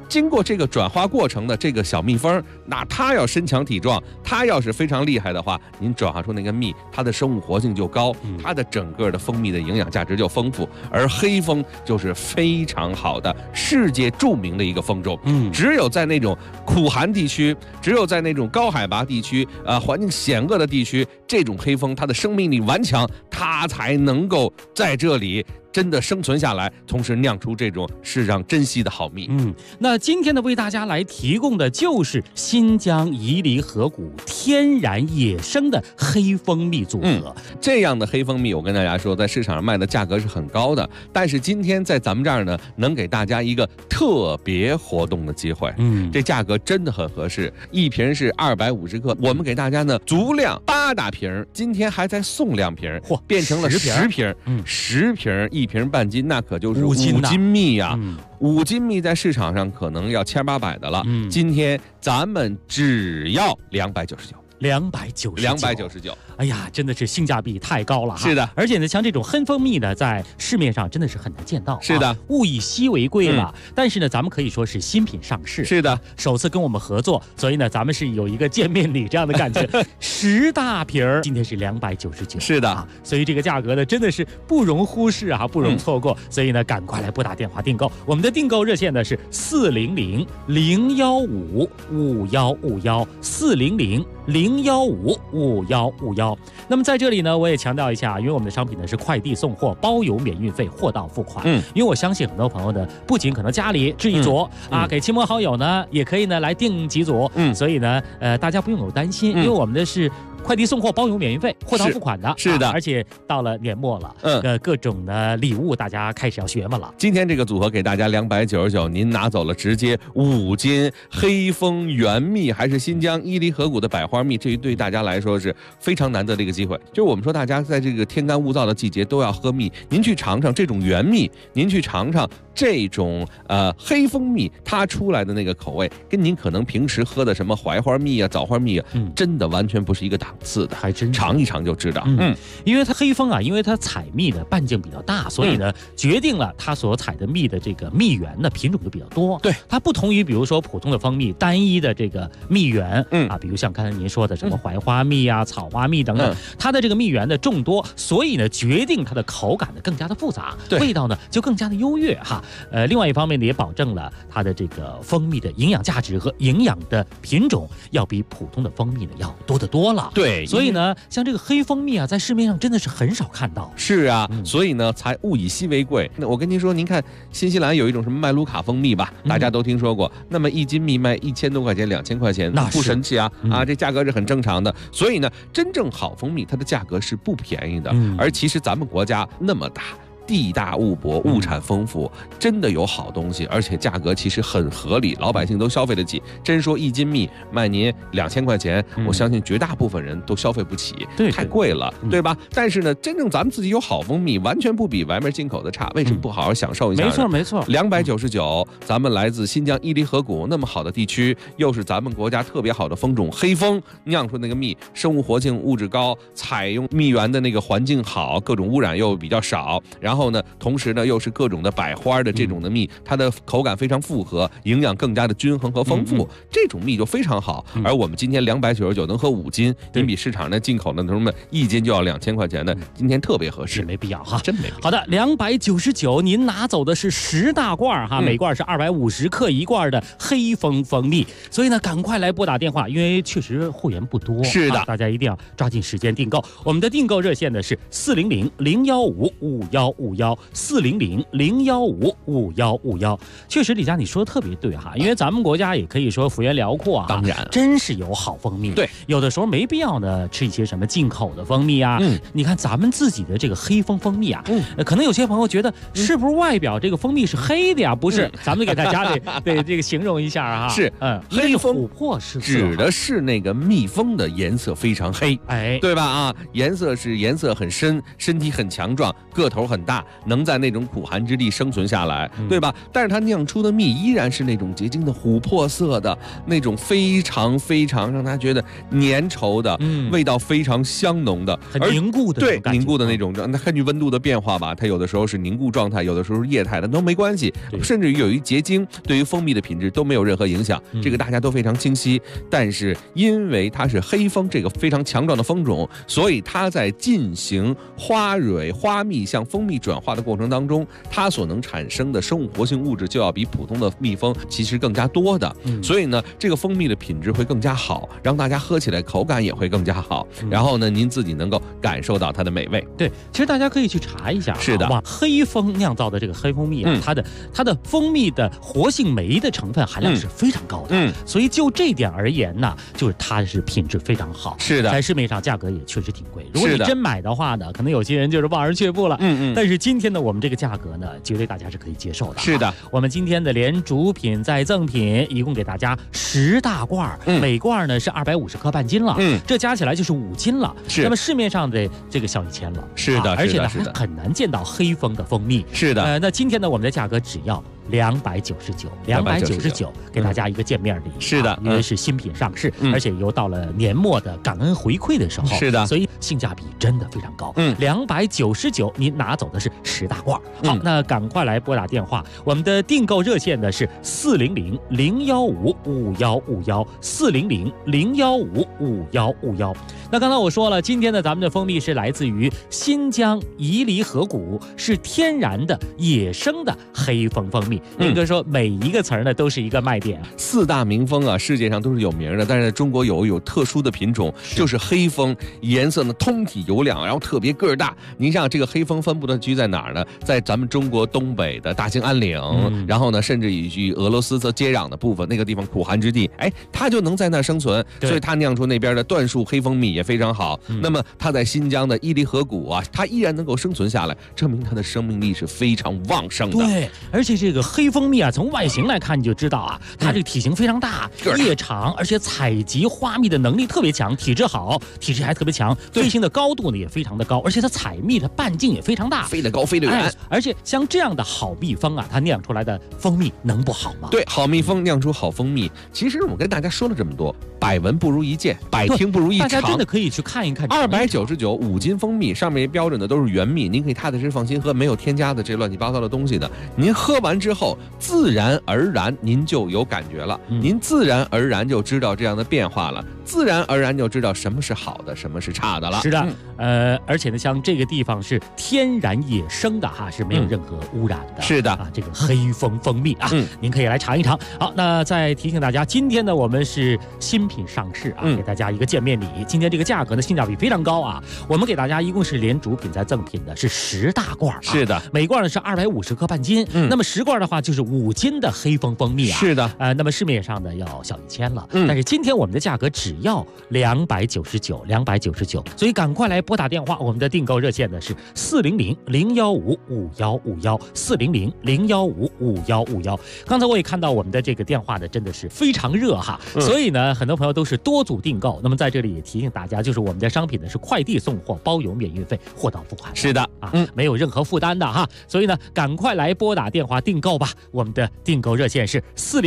经过这个转化过程的这个小蜜蜂，那它要身强体壮，它要是非常厉害的话，您转化出那个蜜，它的生物活性就高，它的整个的蜂蜜的营养价值就丰富。而黑蜂就是非常好的世界著名的一个蜂种，只有在那种苦寒地区，只有在那种高海拔地区，环境险恶的地区，这种黑蜂它的生命力顽强，它才能够在这里真的生存下来，同时酿出这种世上珍稀的好蜜。 那今天呢，为大家来提供的就是新疆伊犁河谷天然野生的黑蜂蜜组合。 这样的黑蜂蜜，我跟大家说，在市场上卖的价格是很高的，但是今天在咱们这儿呢，能给大家一个特别活动的机会。这价格真的很合适，一瓶是250克，我们给大家呢足量8大瓶，今天还在送2瓶，变成了10瓶，10瓶1瓶半斤，那可就是5斤蜜呀！5斤蜜在市场上可能要1800的了，今天咱们只要299。 哎呀，真的是性价比太高了哈！ 是的， 而且呢，像这种黑蜂蜜呢，在市面上真的是很难见到。 是的， 物以稀为贵了。但是呢，咱们可以说是新品上市。 是的， 首次跟我们合作，所以呢，咱们是有一个见面礼这样的感觉。10大瓶儿，今天是299。 是的， 所以这个价格呢，真的是不容忽视啊，不容错过。所以呢，赶快来拨打电话订购。我们的订购热线呢是400-015-5151，400-015-5151。那么在这里呢，我也强调一下，因为我们的商品呢是快递送货，包邮免运费，货到付款。因为我相信很多朋友呢，不仅可能家里制一组给亲朋好友呢，也可以呢来订几组。所以呢，大家不用有担心，因为我们的是快递送货包邮免运费，货到付款的。 是的， 而且到了年末了，各种的礼物大家开始要学嘛了。 今天这个组合给大家299，您拿走了直接5斤黑蜂原蜜，还是新疆伊犁河谷的百花蜜，这对大家来说是非常难得的一个机会。就是我们说大家在这个天干物燥的季节都要喝蜜，您去尝尝这种原蜜，您去尝尝这种黑蜂蜜，它出来的那个口味，跟您可能平时喝的什么槐花蜜啊、枣花蜜啊，真的完全不是一个档次的， 还真尝一尝就知道。 因为它黑蜂啊，因为它采蜜的半径比较大，所以呢，决定了它所采的蜜的这个蜜源的品种就比较多。 对， 它不同于比如说普通的蜂蜜单一的这个蜜源，比如像刚才您说的什么槐花蜜啊、草花蜜等等，它的这个蜜源的众多，所以呢，决定它的口感呢更加的复杂，味道呢就更加的优越哈。另外一方面呢，也保证了它的这个蜂蜜的营养价值和营养的品种要比普通的蜂蜜呢要多得多了。 对， 所以呢，像这个黑蜂蜜啊，在市面上真的是很少看到。 是啊，所以呢，才物以稀为贵。那我跟您说，您看新西兰有一种什么麦卢卡蜂蜜吧，大家都听说过。那么1斤蜜卖1000多块钱、2000块钱，那不神奇啊！这价格是很正常的。所以呢，真正好蜂蜜，它的价格是不便宜的。而其实咱们国家那么大，地大物博，物产丰富，真的有好东西，而且价格其实很合理，老百姓都消费得起。真说1斤蜜卖您2000块钱，我相信绝大部分人都消费不起，太贵了，对吧？但是呢，真正咱们自己有好蜂蜜，完全不比外面进口的差。为什么不好好享受一下呢？ 没错 ，299，咱们来自新疆伊犁河谷那么好的地区，又是咱们国家特别好的蜂种黑蜂酿出那个蜜，生物活性物质高，采用蜜源的那个环境好，各种污染又比较少，然后呢，同时呢又是各种的百花的这种的蜜，它的口感非常复合，营养更加的均衡和丰富，这种蜜就非常好。而我们今天299能喝5斤，您比市场那进口的什么1斤就要2000块钱的，今天特别合适， 没必要哈， 真没必要。 好的，299，您拿走的是10大罐哈，每罐是250克一罐的黑蜂蜂蜜，所以呢，赶快来拨打电话，因为确实会员不多， 是的， 大家一定要抓紧时间订购。我们的订购热线呢是400-015-5151，400-015-5151。确实，李佳你说的特别对哈，因为咱们国家也可以说幅员辽阔啊， 当然真是有好蜂蜜。 对， 有的时候没必要呢吃一些什么进口的蜂蜜啊。你看咱们自己的这个黑蜂蜂蜜啊，可能有些朋友觉得是不是外表这个蜂蜜是黑的呀？不是，咱们给大家得这个形容一下啊。 是，黑蜂琥珀是指的是那个蜜蜂的颜色非常黑， 哎， 对吧？啊，颜色很深，身体很强壮，个头很大。 大，能在那种苦寒之地生存下来，对吧？但是它酿出的蜜依然是那种结晶的琥珀色的，那种非常非常让他觉得粘稠的，味道非常香浓的， 很凝固的， 对，凝固的那种。那根据温度的变化吧，它有的时候是凝固状态，有的时候是液态的，都没关系。甚至于有一结晶，对于蜂蜜的品质都没有任何影响，这个大家都非常清晰。但是因为它是黑蜂这个非常强壮的蜂种，所以它在进行花蕊、花蜜向蜂蜜转化的过程当中，它所能产生的生物活性物质就要比普通的蜜蜂其实更加多的。所以呢，这个蜂蜜的品质会更加好，让大家喝起来口感也会更加好。然后呢，您自己能够感受到它的美味。 对，其实大家可以去查一下， 是的， 黑蜂酿造的这个黑蜂蜜啊，它的蜂蜜的活性酶的成分含量是非常高的。所以就这点而言呢，就是它是品质非常好。 是的， 在市面上价格也确实挺贵。如果你真买的话呢，可能有些人就是望而却步了。但是今天呢，我们这个价格呢，绝对大家是可以接受的。 是的， 我们今天的连主品再赠品，一共给大家10大罐，每罐呢是250克半斤了。这加起来就是5斤了。 是， 那么市面上的这个小1000了。 是的， 而且呢还很难见到黑蜂的蜂蜜。 是的， 那今天呢，我们的价格只要299，给大家一个见面礼。 是的， 因为是新品上市，而且又到了年末的感恩回馈的时候。 是的， 所以性价比真的非常高。299，您拿走的是10大罐。好，那赶快来拨打电话，我们的订购热线呢是400-015-5151，400-015-5151。那刚才我说了，今天呢，咱们的蜂蜜是来自于新疆伊犁河谷，是天然的野生的黑蜂蜂蜜。应该说每一个词儿呢都是一个卖点。 4大名蜂啊，世界上都是有名的，但是在中国有特殊的品种，就是黑蜂，颜色呢通体油亮，然后特别个儿大。您像这个黑蜂分布的居在哪儿呢？在咱们中国东北的大兴安岭，然后呢，甚至与俄罗斯接壤的部分，那个地方苦寒之地，它就能在那儿生存，所以它酿出那边的椴树黑蜂蜜也非常好。那么它在新疆的伊犁河谷啊，它依然能够生存下来，证明它的生命力是非常旺盛的。 对，而且这个黑蜂蜜啊，从外形来看你就知道啊，它这个体型非常大，叶长，而且采集花蜜的能力特别强，体质好，体质还特别强，飞行的高度呢也非常的高，而且它采蜜的半径也非常大， 飞得高飞得远。 而且像这样的好蜜蜂啊，它酿出来的蜂蜜能不好吗？ 对，好蜜蜂酿出好蜂蜜。其实我跟大家说了这么多，百闻不如一见，百听不如一尝。 大家真的可以去看一看。 299，5斤蜂蜜，上面标准的都是原蜜，您可以踏踏实实放心喝，没有添加的这乱七八糟的东西的。您喝完之后，自然而然您就有感觉了，您自然而然就知道这样的变化了，自然而然就知道什么是好的，什么是差的了。 是的，而且呢，像这个地方是天然野生的哈，是没有任何污染的。 是的啊，这个黑蜂蜂蜜啊，您可以来尝一尝。好，那再提醒大家，今天呢我们是新品上市啊，给大家一个见面礼。今天这个价格呢性价比非常高啊，我们给大家一共是连主品再赠品的是10大罐。 是的， 每罐呢是250克半斤，那么10罐的话就是5斤的黑蜂蜂蜜啊。 是的， 那么市面上呢要小1000了，但是今天我们的价格只要299，所以赶快来拨打电话，我们的订购热线呢是400-015-5151，400-015-5151。刚才我也看到我们的这个电话呢真的是非常热哈，所以呢很多朋友都是多组订购。那么在这里也提醒大家，就是我们的商品呢是快递送货，包邮免运费，货到付款。 是的啊，没有任何负担的哈，所以呢赶快来拨打电话订购吧。我们的订购热线是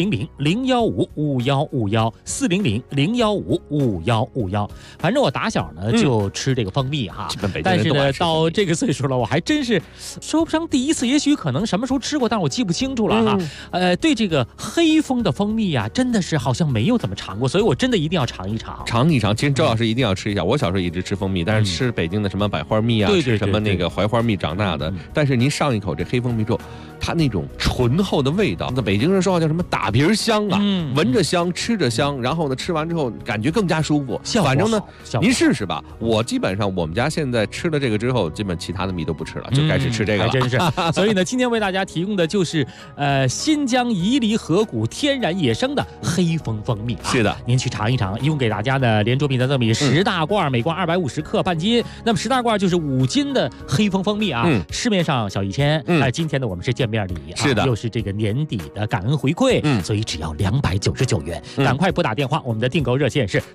400-015-5151，400-015-5151。反正我打小呢就吃这个蜂蜜哈，但是呢到这个岁数了，我还真是说不上第一次，也许可能什么时候吃过，但我记不清楚了哈。对这个黑蜂的蜂蜜啊，真的是好像没有怎么尝过，所以我真的一定要尝一尝。 其实周老师一定要吃一下。我小时候一直吃蜂蜜，但是吃北京的什么百花蜜啊，吃什么那个槐花蜜长大的。但是您上一口这黑蜂蜜之后，它那种醇厚的味道，那北京人说话叫什么打鼻香啊，闻着香，吃着香，然后呢吃完之后感觉更加舒服。反正呢，您试试吧。我基本上我们家现在吃了这个之后，基本其他的蜜都不吃了，就开始吃这个了。 真是。所以呢，今天为大家提供的就是新疆伊犁河谷天然野生的黑蜂蜂蜜。 是的， 您去尝一尝。一共给大家呢连主品的赠品10大罐，每罐250克半斤。那么10大罐就是5斤的黑蜂蜂蜜啊。市面上小1000，今天呢我们是见面礼啊， 是的， 又是这个年底的感恩回馈，所以只要299元。赶快拨打电话，我们的订购热线是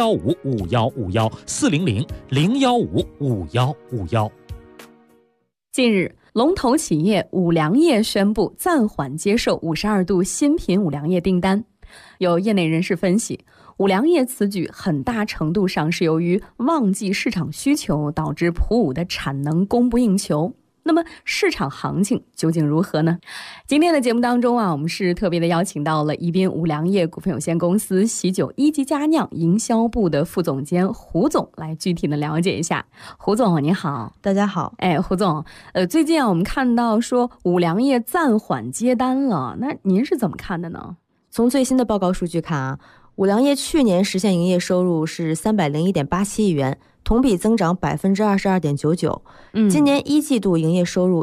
400-015-5151，400-015-5151。 近日，龙头企业五粮液宣布暂缓接受52度新品五粮液订单。有业内人士分析，五粮液此举很大程度上是由于旺季市场需求导致普五的产能供不应求。那么市场行情究竟如何呢？今天的节目当中我们是特别的邀请到了宜宾五粮液股份有限公司喜酒一级佳酿营销部的副总监胡总来具体的了解一下。胡总你好。 大家好。 胡总，最近我们看到说五粮液暂缓接单了，那您是怎么看的呢？ 从最新的报告数据看五粮液去年实现营业收入是301.87亿元，同比增长22.99%。今年一季度营业收入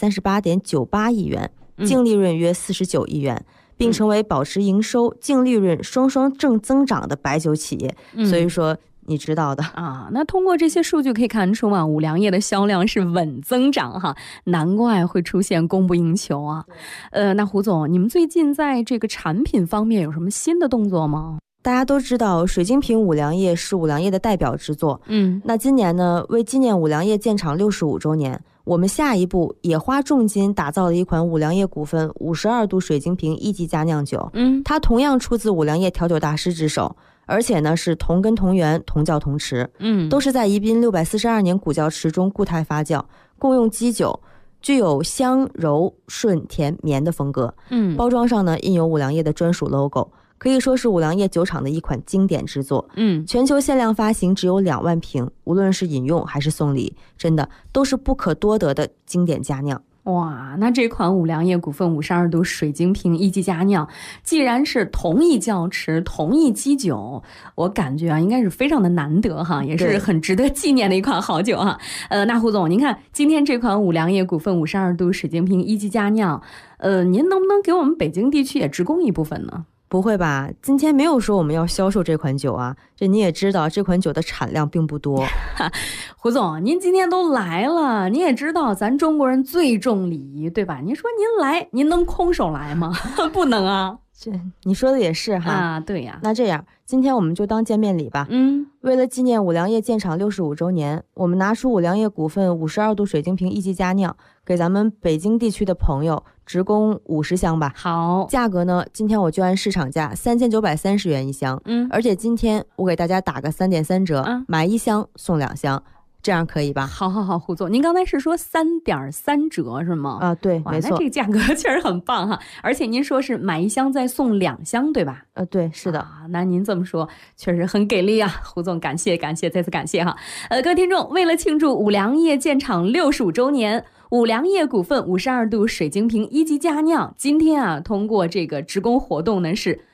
138.98亿元，净利润约49亿元，并成为保持营收、净利润双双正增长的白酒企业。所以说你知道的那通过这些数据可以看出五粮液的销量是稳增长哈，难怪会出现供不应求啊。那胡总，你们最近在这个产品方面有什么新的动作吗？ 大家都知道水晶瓶五粮液是五粮液的代表之作。那今年呢，为纪念五粮液建厂65周年，我们下一步也花重金打造了一款五粮液股份52度水晶瓶一级佳酿酒。它同样出自五粮液调酒大师之手，而且呢是同根同源同窖同池，都是在宜宾642年古窖池中固态发酵，共用基酒，具有香柔顺甜绵的风格。包装上呢印有五粮液的专属 logo， 可以说是五粮液酒厂的一款经典之作。全球限量发行只有2万瓶，无论是饮用还是送礼，真的都是不可多得的经典佳酿。 哇，那这款五粮液股份52度水晶瓶一级佳酿，既然是同一窖池同一基酒，我感觉应该是非常的难得哈，也是很值得纪念的一款好酒哈。那胡总，您看今天这款五粮液股份52度水晶瓶一级佳酿，您能不能给我们北京地区也直供一部分呢？ 不会吧，今天没有说我们要销售这款酒啊，这你也知道这款酒的产量并不多。 胡总，您今天都来了，你也知道咱中国人最重礼仪，对吧？您说您来，您能空手来吗？不能啊。 这你说的也是哈。 对呀。 那这样今天我们就当见面礼吧。为了纪念五粮液建厂65周年，我们拿出五粮液股份52度水晶瓶一级佳酿，给咱们北京地区的朋友直供50箱吧。 好， 价格呢，今天我就按市场价3930元一箱。而且今天我给大家打个3.3折，买1箱送2箱。这样可以吧？ 好，胡总，您刚才是说3.3折是吗？ 对，没错。 那这个价格确实很棒哈，而且您说是买1箱再送2箱，对吧？ 对，是的。 那您这么说确实很给力啊，胡总，感谢，再次感谢哈。各位听众，为了庆祝五粮液建厂65周年，五粮液股份52度水晶瓶一级佳酿，今天通过这个直供活动呢是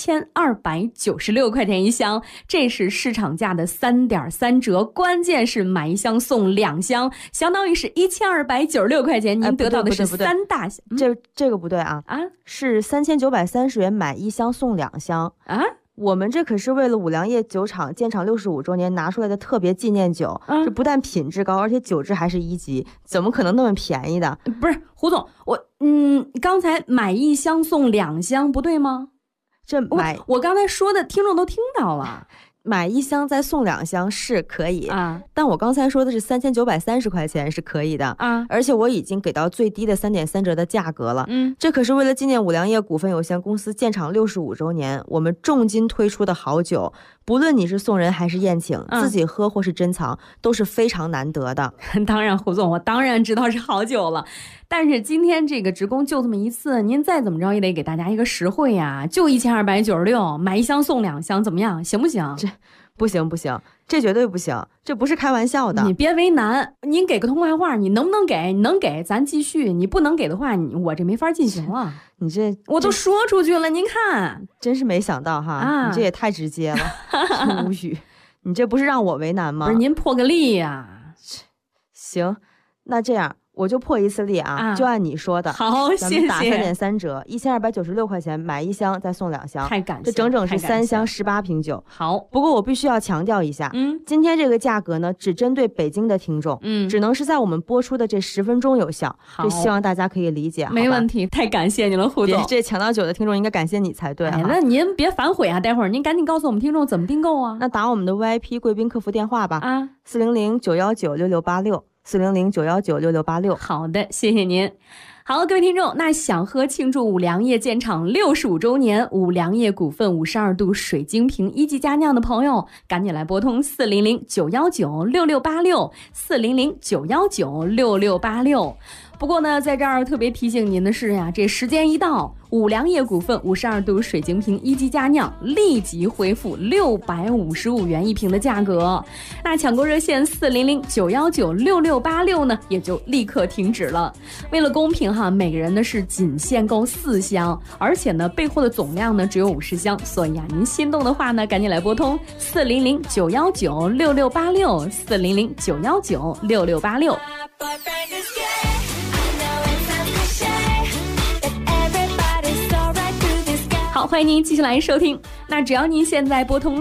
1296块钱一箱，这是市场价的3.3折，关键是买1箱送2箱，相当于是1296块钱，您得到的是3大箱。 这个不对啊，是3930元买1箱送2箱啊。我们这可是为了五粮液酒厂建厂65周年拿出来的特别纪念酒，这不但品质高，而且酒质还是1级，怎么可能那么便宜的？ 不是胡总，刚才买1箱送2箱不对吗？我刚才说的听众都听到了， 买1箱再送2箱是可以啊，但我刚才说的是3930块钱是可以的啊，而且我已经给到最低的3.3折的价格了。这可是为了纪念五粮液股份有限公司建厂65周年，我们重金推出的好酒，不论你是送人还是宴请，自己喝或是珍藏，都是非常难得的。 当然，胡总，我当然知道是好酒了。但是今天这个直供就这么一次，您再怎么着也得给大家一个实惠呀，就1296，买1箱送2箱，怎么样？行不行？ 这不行，这绝对不行，这不是开玩笑的。 你别为难，您给个痛快话，你能不能给？你能给咱继续，你不能给的话，我这没法进行了。 你这我都说出去了，您看， 真是没想到哈，你这也太直接了，无语。你这不是让我为难吗？ 不是，您破个例呀。 行，那这样。我就破一次例啊，就按你说的。 好，谢谢。 咱们打3.3折，1296块钱买1箱再送2箱， 太感谢， 这整整是3箱18瓶酒。 好， 不过我必须要强调一下，今天这个价格呢，只针对北京的听众，只能是在我们播出的这10分钟有效。这希望大家可以理解。 没问题，太感谢你了，胡总。 这抢到酒的听众应该感谢你才对。 那您别反悔啊，待会儿您赶紧告诉我们听众怎么订购啊。 那打我们的 VIP 贵宾客服电话吧，400-919-6686。 400-919-6686。 好的，谢谢您。好，各位听众，那想喝庆祝五粮液建厂65周年五粮液股份52度水晶瓶1级佳酿的朋友，赶紧来拨通400-919-6686，400-919-6686。不过呢，在这儿特别提醒您的是呀，这时间一到，五粮液股份52度水晶瓶1级佳酿立即恢复655元一瓶的价格。那抢购热线400-919-6686呢，也就立刻停止了。为了公平哈，每个人呢是仅限购4箱，而且呢备货的总量呢只有50箱，所以啊，您心动的话呢，赶紧来拨通400-919-6686，400-919-6686。好，欢迎您继续来收听。那只要您现在拨通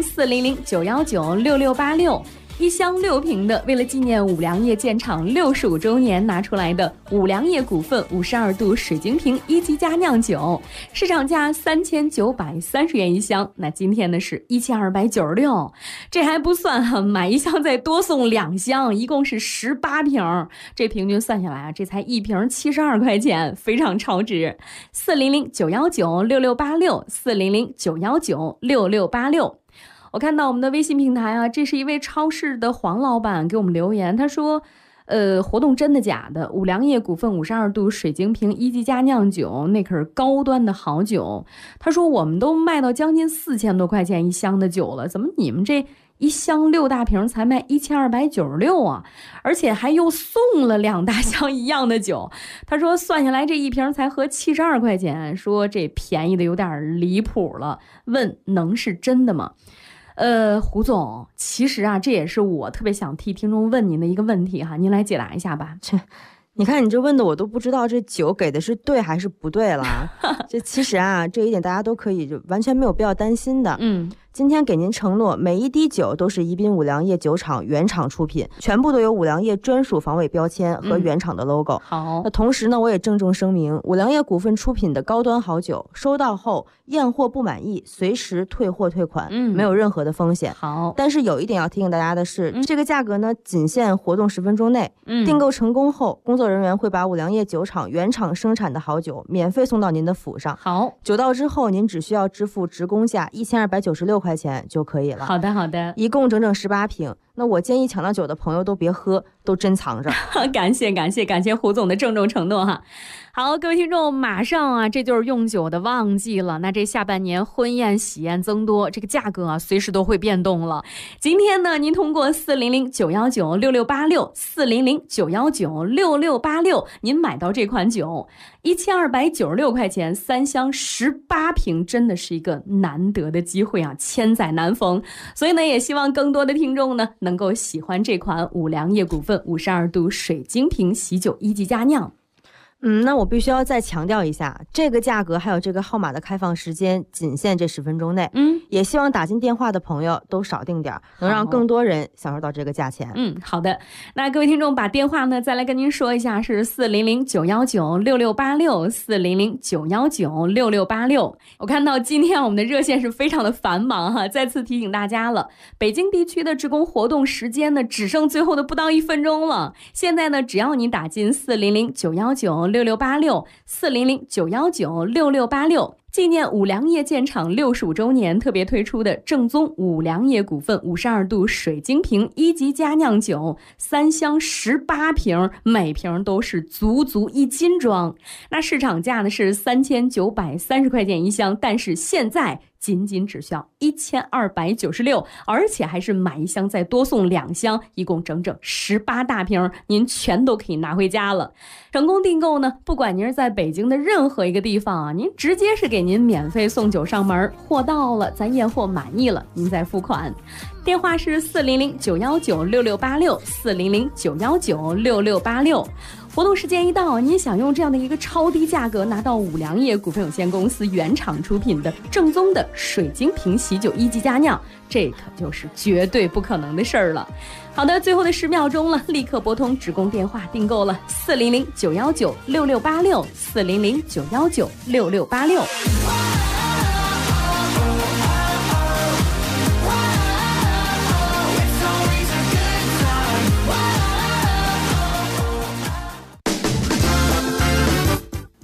400-919-6686，一箱6瓶的，为了纪念五粮液建厂65周年拿出来的五粮液股份52度水晶瓶1级佳酿酒，市场价3930元一箱，那今天呢是1296，这还不算哈，买一箱再多送2箱，一共是18瓶，这平均算下来啊，这才一瓶72块钱，非常超值。400-919-6686，400-919-6686。我看到我们的微信平台啊，这是一位超市的黄老板给我们留言，他说活动真的假的？五粮液股份52度水晶瓶1级佳酿酒，那可是高端的好酒。他说我们都卖到将近4000多块钱一箱的酒了，怎么你们这一箱6大瓶才卖1296啊？而且还又送了2大箱一样的酒。他说算下来这一瓶才合72块钱，说这便宜的有点离谱了，问能是真的吗？胡总，其实啊，这也是我特别想替听众问您的一个问题哈，您来解答一下吧。 你看你这问的我都不知道这酒给的是对还是不对了。这其实啊，这一点大家都可以就完全没有必要担心的。今天给您承诺，每一滴酒都是宜宾五粮液酒厂原厂出品，全部都有五粮液专属防伪标签和原厂的 logo。 好， 那同时呢，我也郑重声明，五粮液股份出品的高端好酒，收到后验货不满意，随时退货退款，没有任何的风险。 好， 但是有一点要提醒大家的是，这个价格呢，仅限活动10分钟内。订购成功后，工作人员会把五粮液酒厂原厂生产的好酒免费送到您的府上。 好， 酒到之后，您只需要支付职工价1296块钱就可以了。 好的，好的， 一共整整18瓶。那我建议抢到酒的朋友都别喝，都珍藏着。 感谢胡总的郑重承诺哈。好，各位听众，马上啊，这就是用酒的旺季了。那这下半年婚宴喜宴增多，这个价格啊，随时都会变动了。今天呢，您通过400-919-6686，400-919-6686，您买到这款酒，1296块钱，3箱18瓶，真的是一个难得的机会啊，千载难逢。所以呢，也希望更多的听众呢，能够喜欢这款五粮液股份52度水晶瓶喜酒1级佳酿。 那我必须要再强调一下，这个价格还有这个号码的开放时间仅限这10分钟内。也希望打进电话的朋友都少订点，能让更多人享受到这个价钱。 好的。那各位听众把电话呢再来跟您说一下，是400-919-6686，400-919-6686。我看到今天我们的热线是非常的繁忙哈，再次提醒大家了，北京地区的职工活动时间呢只剩最后的不到1分钟了。现在呢，只要你打进400-919-6686，400-919-6686，纪念五粮液建厂65周年特别推出的正宗五粮液股份52度水晶瓶1级佳酿酒，3箱18瓶，每瓶都是足1斤装。那市场价呢是3930块钱一箱，但是现在仅只需要1296，而且还是买一箱再多送2箱，一共整整18大瓶，您全都可以拿回家了。成功订购呢，不管您是在北京的任何一个地方啊，您直接是给您免费送酒上门，货到了咱验货满意了，您再付款。电话是400-919-6686，400-919-6686。活动时间一到，您想用这样的一个超低价格拿到五粮液股份有限公司原厂出品的正宗的水晶瓶喜酒1级佳酿，这可就是绝对不可能的事儿了。好的，最后的10秒钟了，立刻拨通职工电话订购了400-919-6686， 400-919-6686。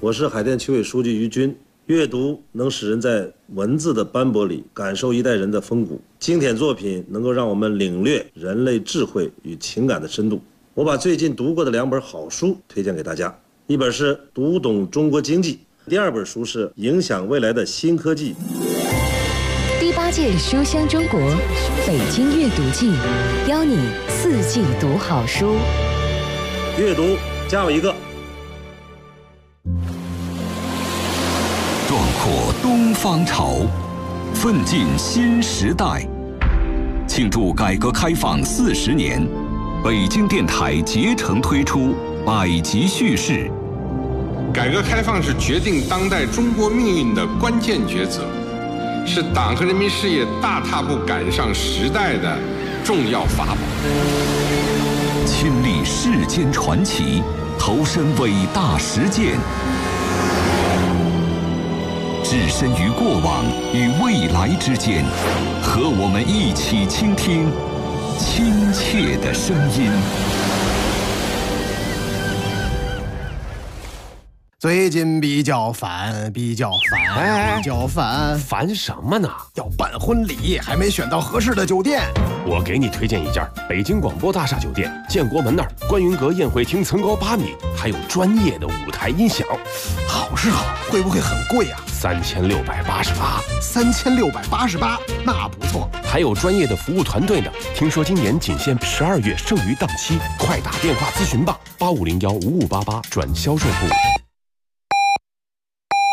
我是海淀区委书记于军。阅读能使人在文字的斑驳里感受一代人的风骨，经典作品能够让我们领略人类智慧与情感的深度。我把最近读过的2本好书推荐给大家，一本是《读懂中国经济》，第2本书是《影响未来的新科技》。 第8届书香中国北京阅读季，邀你4季读好书。 阅读加我一个。 壮阔东方潮，奋进新时代。庆祝改革开放40年，北京电台竭诚推出百集叙事。 改革开放是决定当代中国命运的关键抉择，是党和人民事业大踏步赶上时代的重要法宝。 亲历世间传奇，投身伟大实践，置身于过往与未来之间，和我们一起倾听亲切的声音。 最近比较烦， 烦什么呢？ 要办婚礼，还没选到合适的酒店。 我给你推荐一家北京广播大厦酒店，建国门那儿观云阁宴会厅层高8米，还有专业的舞台音响。 好是好，会不会很贵啊 ？3688。 3688，那不错。 还有专业的服务团队呢。听说今年仅限12月剩余档期，快打电话咨询吧，85015588转销售部。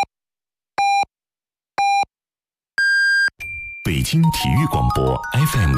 北京体育广播 FM